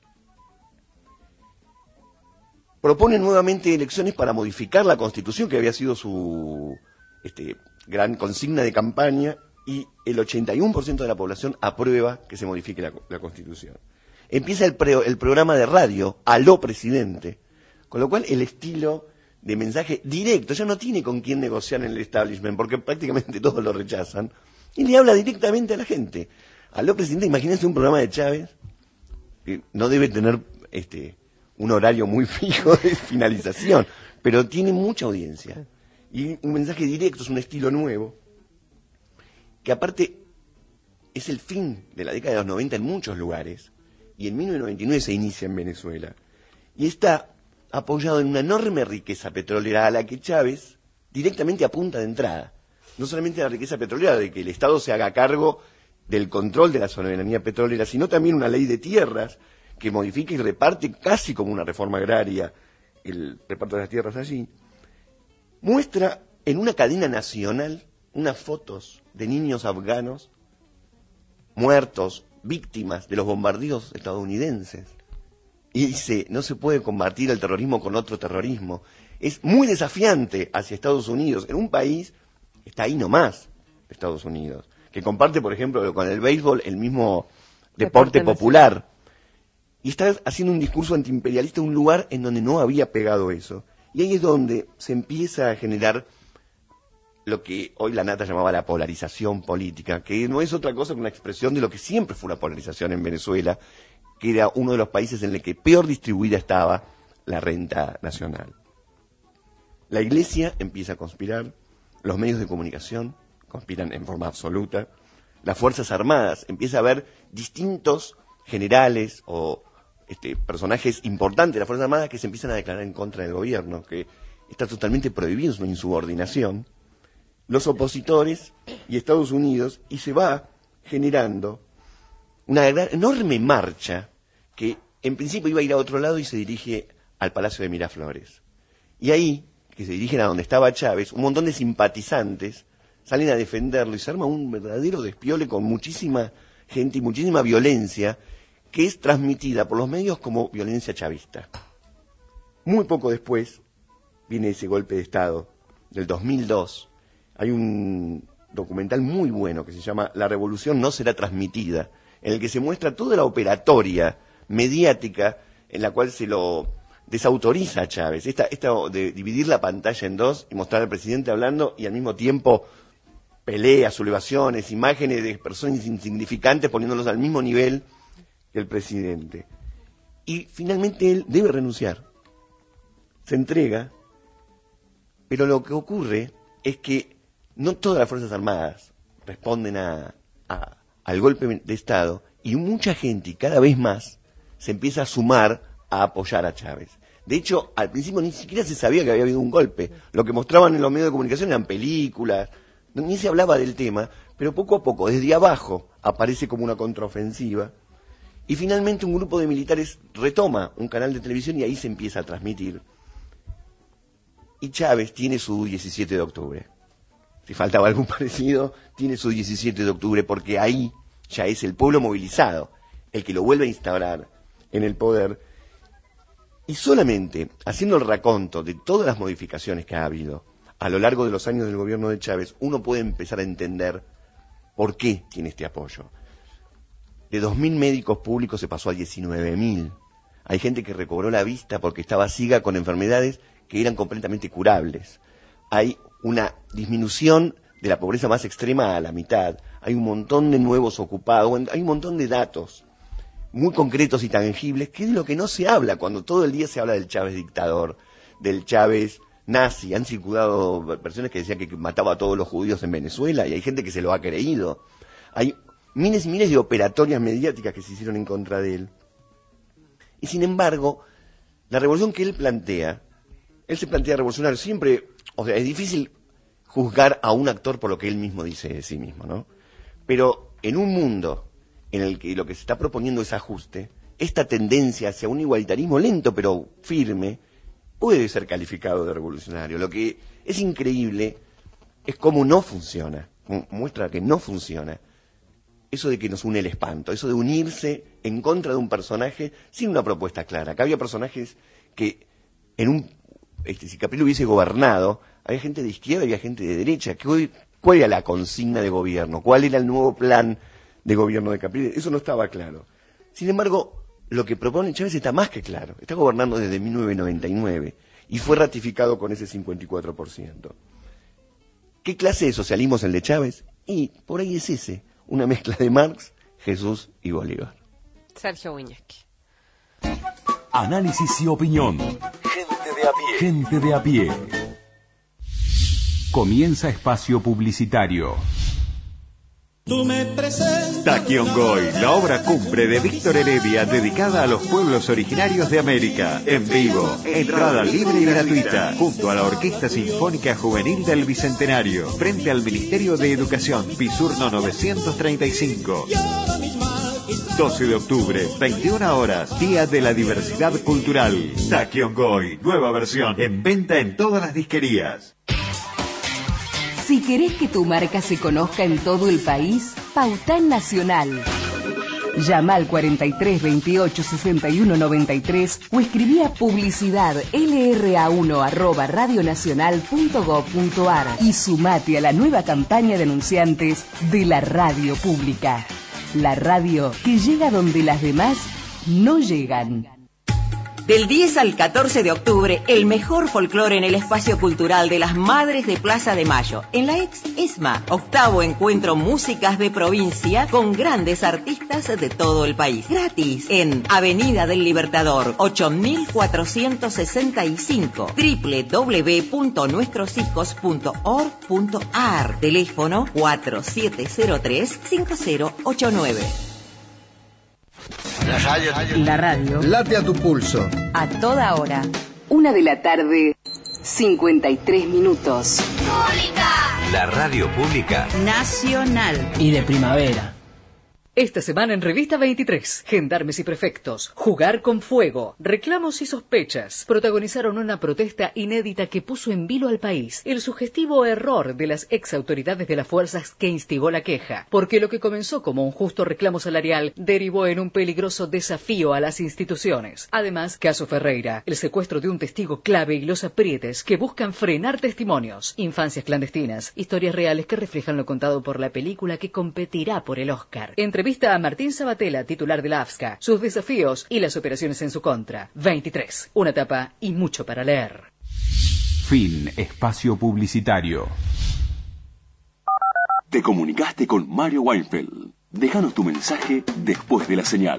Speaker 5: Proponen nuevamente elecciones para modificar la Constitución, que había sido su este, gran consigna de campaña, y el ochenta y uno por ciento de la población aprueba que se modifique la, la Constitución. Empieza el, pre, el programa de radio, Aló Presidente, con lo cual el estilo de mensaje directo, ya no tiene con quién negociar en el establishment, porque prácticamente todos lo rechazan, y le habla directamente a la gente. Aló Presidente, imagínense un programa de Chávez, que no debe tener este un horario muy fijo de finalización, pero tiene mucha audiencia. Y un mensaje directo, es un estilo nuevo, que aparte es el fin de la década de los noventa en muchos lugares, y en mil novecientos noventa y nueve se inicia en Venezuela, y está apoyado en una enorme riqueza petrolera a la que Chávez directamente apunta de entrada. No solamente la riqueza petrolera, de que el Estado se haga cargo del control de la soberanía petrolera, sino también una ley de tierras que modifica y reparte casi como una reforma agraria el reparto de las tierras allí. Muestra en una cadena nacional unas fotos de niños afganos muertos, víctimas de los bombardeos estadounidenses. Y dice, no se puede combatir el terrorismo con otro terrorismo. Es muy desafiante hacia Estados Unidos, en un país está ahí nomás, Estados Unidos, que comparte, por ejemplo, con el béisbol el mismo deporte, deporte popular, y está haciendo un discurso antiimperialista en un lugar en donde no había pegado eso. Y ahí es donde se empieza a generar lo que hoy la Nata llamaba la polarización política, que no es otra cosa que una expresión de lo que siempre fue una polarización en Venezuela, que era uno de los países en el que peor distribuida estaba la renta nacional. La Iglesia empieza a conspirar, los medios de comunicación conspiran en forma absoluta, las Fuerzas Armadas, empieza a haber distintos generales o este, personajes importantes de las Fuerzas Armadas que se empiezan a declarar en contra del gobierno, que está totalmente prohibido, es una insubordinación, los opositores y Estados Unidos, y se va generando una gran, enorme marcha que en principio iba a ir a otro lado y se dirige al Palacio de Miraflores. Y ahí, que se dirigen a donde estaba Chávez, un montón de simpatizantes salen a defenderlo y se arma un verdadero despiole con muchísima gente y muchísima violencia que es transmitida por los medios como violencia chavista. Muy poco después viene ese golpe de Estado del dos mil dos. Hay un documental muy bueno que se llama La Revolución no será transmitida, en el que se muestra toda la operatoria mediática en la cual se lo desautoriza a Chávez. Esta, esta de dividir la pantalla en dos y mostrar al presidente hablando y al mismo tiempo peleas, sublevaciones, imágenes de personas insignificantes poniéndolos al mismo nivel que el presidente. Y finalmente él debe renunciar. Se entrega, pero lo que ocurre es que no todas las Fuerzas Armadas responden a, a, al golpe de Estado y mucha gente, y cada vez más, se empieza a sumar a apoyar a Chávez. De hecho, al principio ni siquiera se sabía que había habido un golpe. Lo que mostraban en los medios de comunicación eran películas, ni se hablaba del tema, pero poco a poco, desde abajo, aparece como una contraofensiva. Y finalmente un grupo de militares retoma un canal de televisión y ahí se empieza a transmitir. Y Chávez tiene su diecisiete de octubre. Si faltaba algún parecido, tiene su diecisiete de octubre, porque ahí ya es el pueblo movilizado el que lo vuelve a instaurar en el poder. Y solamente haciendo el raconto de todas las modificaciones que ha habido a lo largo de los años del gobierno de Chávez, uno puede empezar a entender por qué tiene este apoyo. De dos mil médicos públicos se pasó a diecinueve mil. Hay gente que recobró la vista porque estaba ciega con enfermedades que eran completamente curables. Hay una disminución de la pobreza más extrema a la mitad. Hay un montón de nuevos ocupados. Hay un montón de datos muy concretos y tangibles, que es de lo que no se habla cuando todo el día se habla del Chávez dictador, del Chávez nazi. Han circulado versiones que decían que mataba a todos los judíos en Venezuela y hay gente que se lo ha creído. Hay miles y miles de operatorias mediáticas que se hicieron en contra de él. Y sin embargo, la revolución que él plantea, él se plantea revolucionario siempre, o sea, es difícil juzgar a un actor por lo que él mismo dice de sí mismo, ¿no? Pero en un mundo en el que lo que se está proponiendo es ajuste, esta tendencia hacia un igualitarismo lento pero firme puede ser calificado de revolucionario. Lo que es increíble es cómo no funciona, muestra que no funciona. Eso de que nos une el espanto, eso de unirse en contra de un personaje sin una propuesta clara. Acá había personajes que en un este, si Capriles hubiese gobernado, había gente de izquierda y había gente de derecha. ¿Qué, ¿Cuál era la consigna de gobierno? ¿Cuál era el nuevo plan de gobierno de Capriles? Eso no estaba claro. Sin embargo, lo que propone Chávez está más que claro. Está gobernando desde mil novecientos noventa y nueve y fue ratificado con ese cincuenta y cuatro por ciento. ¿Qué clase de socialismo es el de Chávez? Y por ahí es ese, una mezcla de Marx, Jesús y Bolívar.
Speaker 7: Sergio Wiñaski.
Speaker 3: Análisis y opinión. Gente de a pie. Gente de a pie. Comienza espacio publicitario.
Speaker 9: Tú me presentas
Speaker 10: Taquiongoi, la obra cumbre de Víctor Heredia dedicada a los pueblos originarios de América. En vivo, entrada libre y gratuita, junto a la Orquesta Sinfónica Juvenil del Bicentenario, frente al Ministerio de Educación, Pisurno novecientos treinta y cinco. doce de octubre, veintiuna horas, Día de la Diversidad Cultural. Taquiongoi, nueva versión, en venta en todas las disquerías.
Speaker 13: Si querés que tu marca se conozca en todo el país, pauta en Nacional. Llama al cuarenta y tres veintiocho sesenta y uno noventa y tres o escribí a publicidad l r a uno arroba radionacional punto gob punto a r y sumate a la nueva campaña de anunciantes de la radio pública. La radio que llega donde las demás no llegan.
Speaker 6: Del diez al catorce de octubre, el mejor folclore en el espacio cultural de las Madres de Plaza de Mayo, en la ex ESMA, octavo encuentro Músicas de Provincia con grandes artistas de todo el país. Gratis en Avenida del Libertador, ocho mil cuatrocientos sesenta y cinco, doble u doble u doble u punto nuestros hijos punto org punto a r, teléfono cuatro siete cero tres cinco cero ocho nueve.
Speaker 13: La radio. La radio.
Speaker 16: Late a tu pulso.
Speaker 13: A toda hora. Una de la tarde, cincuenta y tres minutos.
Speaker 3: La radio pública
Speaker 19: Nacional.
Speaker 17: Y de primavera.
Speaker 11: Esta semana en Revista veintitrés, Gendarmes y Prefectos, Jugar con Fuego, Reclamos y Sospechas, protagonizaron una protesta inédita que puso en vilo al país el sugestivo error de las ex autoridades de las fuerzas que instigó la queja, porque lo que comenzó como un justo reclamo salarial derivó en un peligroso desafío a las instituciones. Además, caso Ferreira, el secuestro de un testigo clave y los aprietes que buscan frenar testimonios, infancias clandestinas, historias reales que reflejan lo contado por la película que competirá por el Oscar. Entrevista a Martín Sabatella, titular de la A F S C A, sus desafíos y las operaciones en su contra. veintitrés, una etapa y mucho para leer.
Speaker 3: Fin espacio publicitario. Te comunicaste con Mario Weinfeld. Déjanos tu mensaje después de la señal.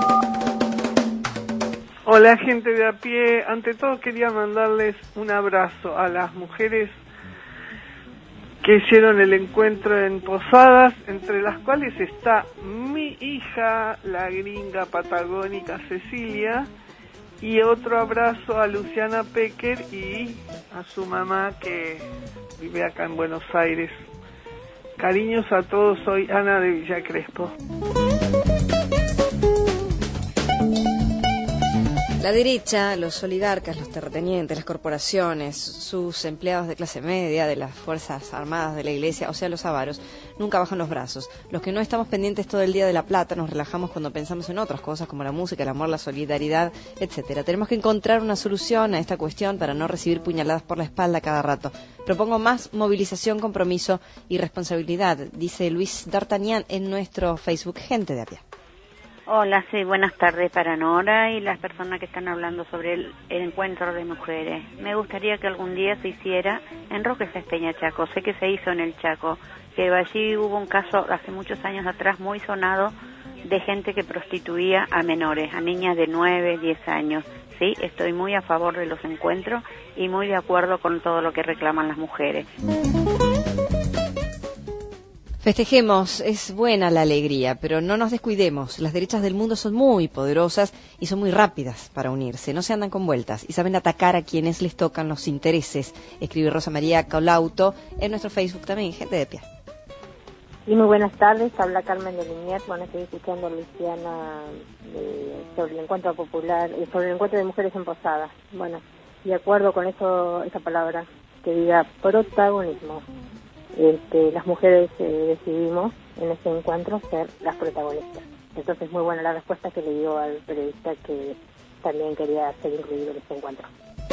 Speaker 2: Hola, gente de a pie. Ante todo quería mandarles un abrazo a las mujeres que hicieron el encuentro en Posadas, entre las cuales está mi hija, la gringa patagónica Cecilia, y otro abrazo a Luciana Pecker y a su mamá que vive acá en Buenos Aires. Cariños a todos, soy Ana de Villa Crespo.
Speaker 12: La derecha, los oligarcas, los terratenientes, las corporaciones, sus empleados de clase media, de las Fuerzas Armadas, de la Iglesia, o sea, los avaros, nunca bajan los brazos. Los que no estamos pendientes todo el día de la plata, nos relajamos cuando pensamos en otras cosas como la música, el amor, la solidaridad, etcétera. Tenemos que encontrar una solución a esta cuestión para no recibir puñaladas por la espalda cada rato. Propongo más movilización, compromiso y responsabilidad, dice Luis D'Artagnan en nuestro Facebook Gente de a pie.
Speaker 18: Hola, sí, buenas tardes para Nora y las personas que están hablando sobre el, el encuentro de mujeres. Me gustaría que algún día se hiciera en Roque Peña Chaco. Sé que se hizo en el Chaco, que allí hubo un caso hace muchos años atrás muy sonado de gente que prostituía a menores, a niñas de nueve, diez años. Sí, estoy muy a favor de los encuentros y muy de acuerdo con todo lo que reclaman las mujeres.
Speaker 12: Festejemos, es buena la alegría, pero no nos descuidemos. Las derechas del mundo son muy poderosas y son muy rápidas para unirse. No se andan con vueltas y saben atacar a quienes les tocan los intereses. Escribe Rosa María Colauto en nuestro Facebook también, Gente de Pie.
Speaker 23: Y muy buenas tardes, habla Carmen de Liniers. Bueno, estoy escuchando a Luciana de, sobre el encuentro popular, sobre el encuentro de mujeres en Posadas. Bueno, de acuerdo con eso, esa palabra que diga protagonismo. Este, las mujeres eh, decidimos en este encuentro ser las protagonistas. Entonces, muy buena la respuesta que le dio al periodista que también quería ser incluido en este encuentro.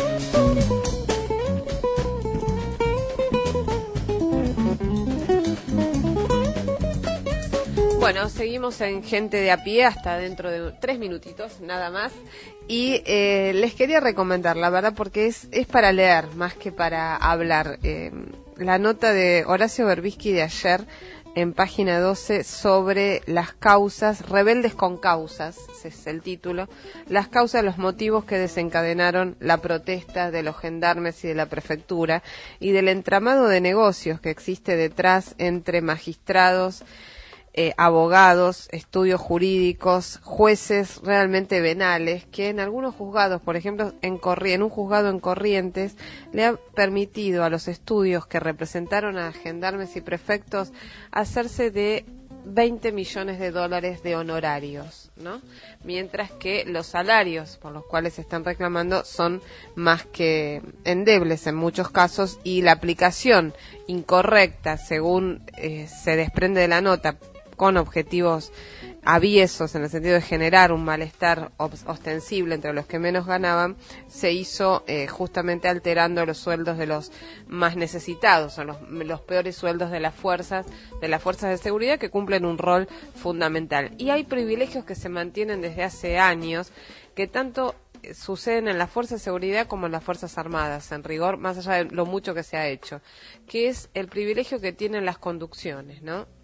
Speaker 7: Bueno, seguimos en Gente de a pie hasta dentro de tres minutitos, nada más. Y eh, les quería recomendar, la verdad, porque es, es para leer más que para hablar. Eh, la nota de Horacio Berbisky de ayer en página doce sobre las causas, rebeldes con causas, ese es el título, las causas, los motivos que desencadenaron la protesta de los gendarmes y de la prefectura y del entramado de negocios que existe detrás entre magistrados, Eh, abogados, estudios jurídicos, jueces realmente venales, que en algunos juzgados, por ejemplo, en, Corri- en un juzgado en Corrientes, le ha permitido a los estudios que representaron a gendarmes y prefectos hacerse de veinte millones de dólares de honorarios, ¿no? Mientras que los salarios por los cuales se están reclamando son más que endebles en muchos casos, y la aplicación incorrecta, según eh, se desprende de la nota, con objetivos aviesos en el sentido de generar un malestar ostensible entre los que menos ganaban, se hizo eh, justamente alterando los sueldos de los más necesitados, son los, los peores sueldos de las fuerzas, de las fuerzas de seguridad que cumplen un rol fundamental. Y hay privilegios que se mantienen desde hace años, que tanto suceden en las fuerzas de seguridad como en las fuerzas armadas, en rigor, más allá de lo mucho que se ha hecho, que es el privilegio que tienen las conducciones, ¿no?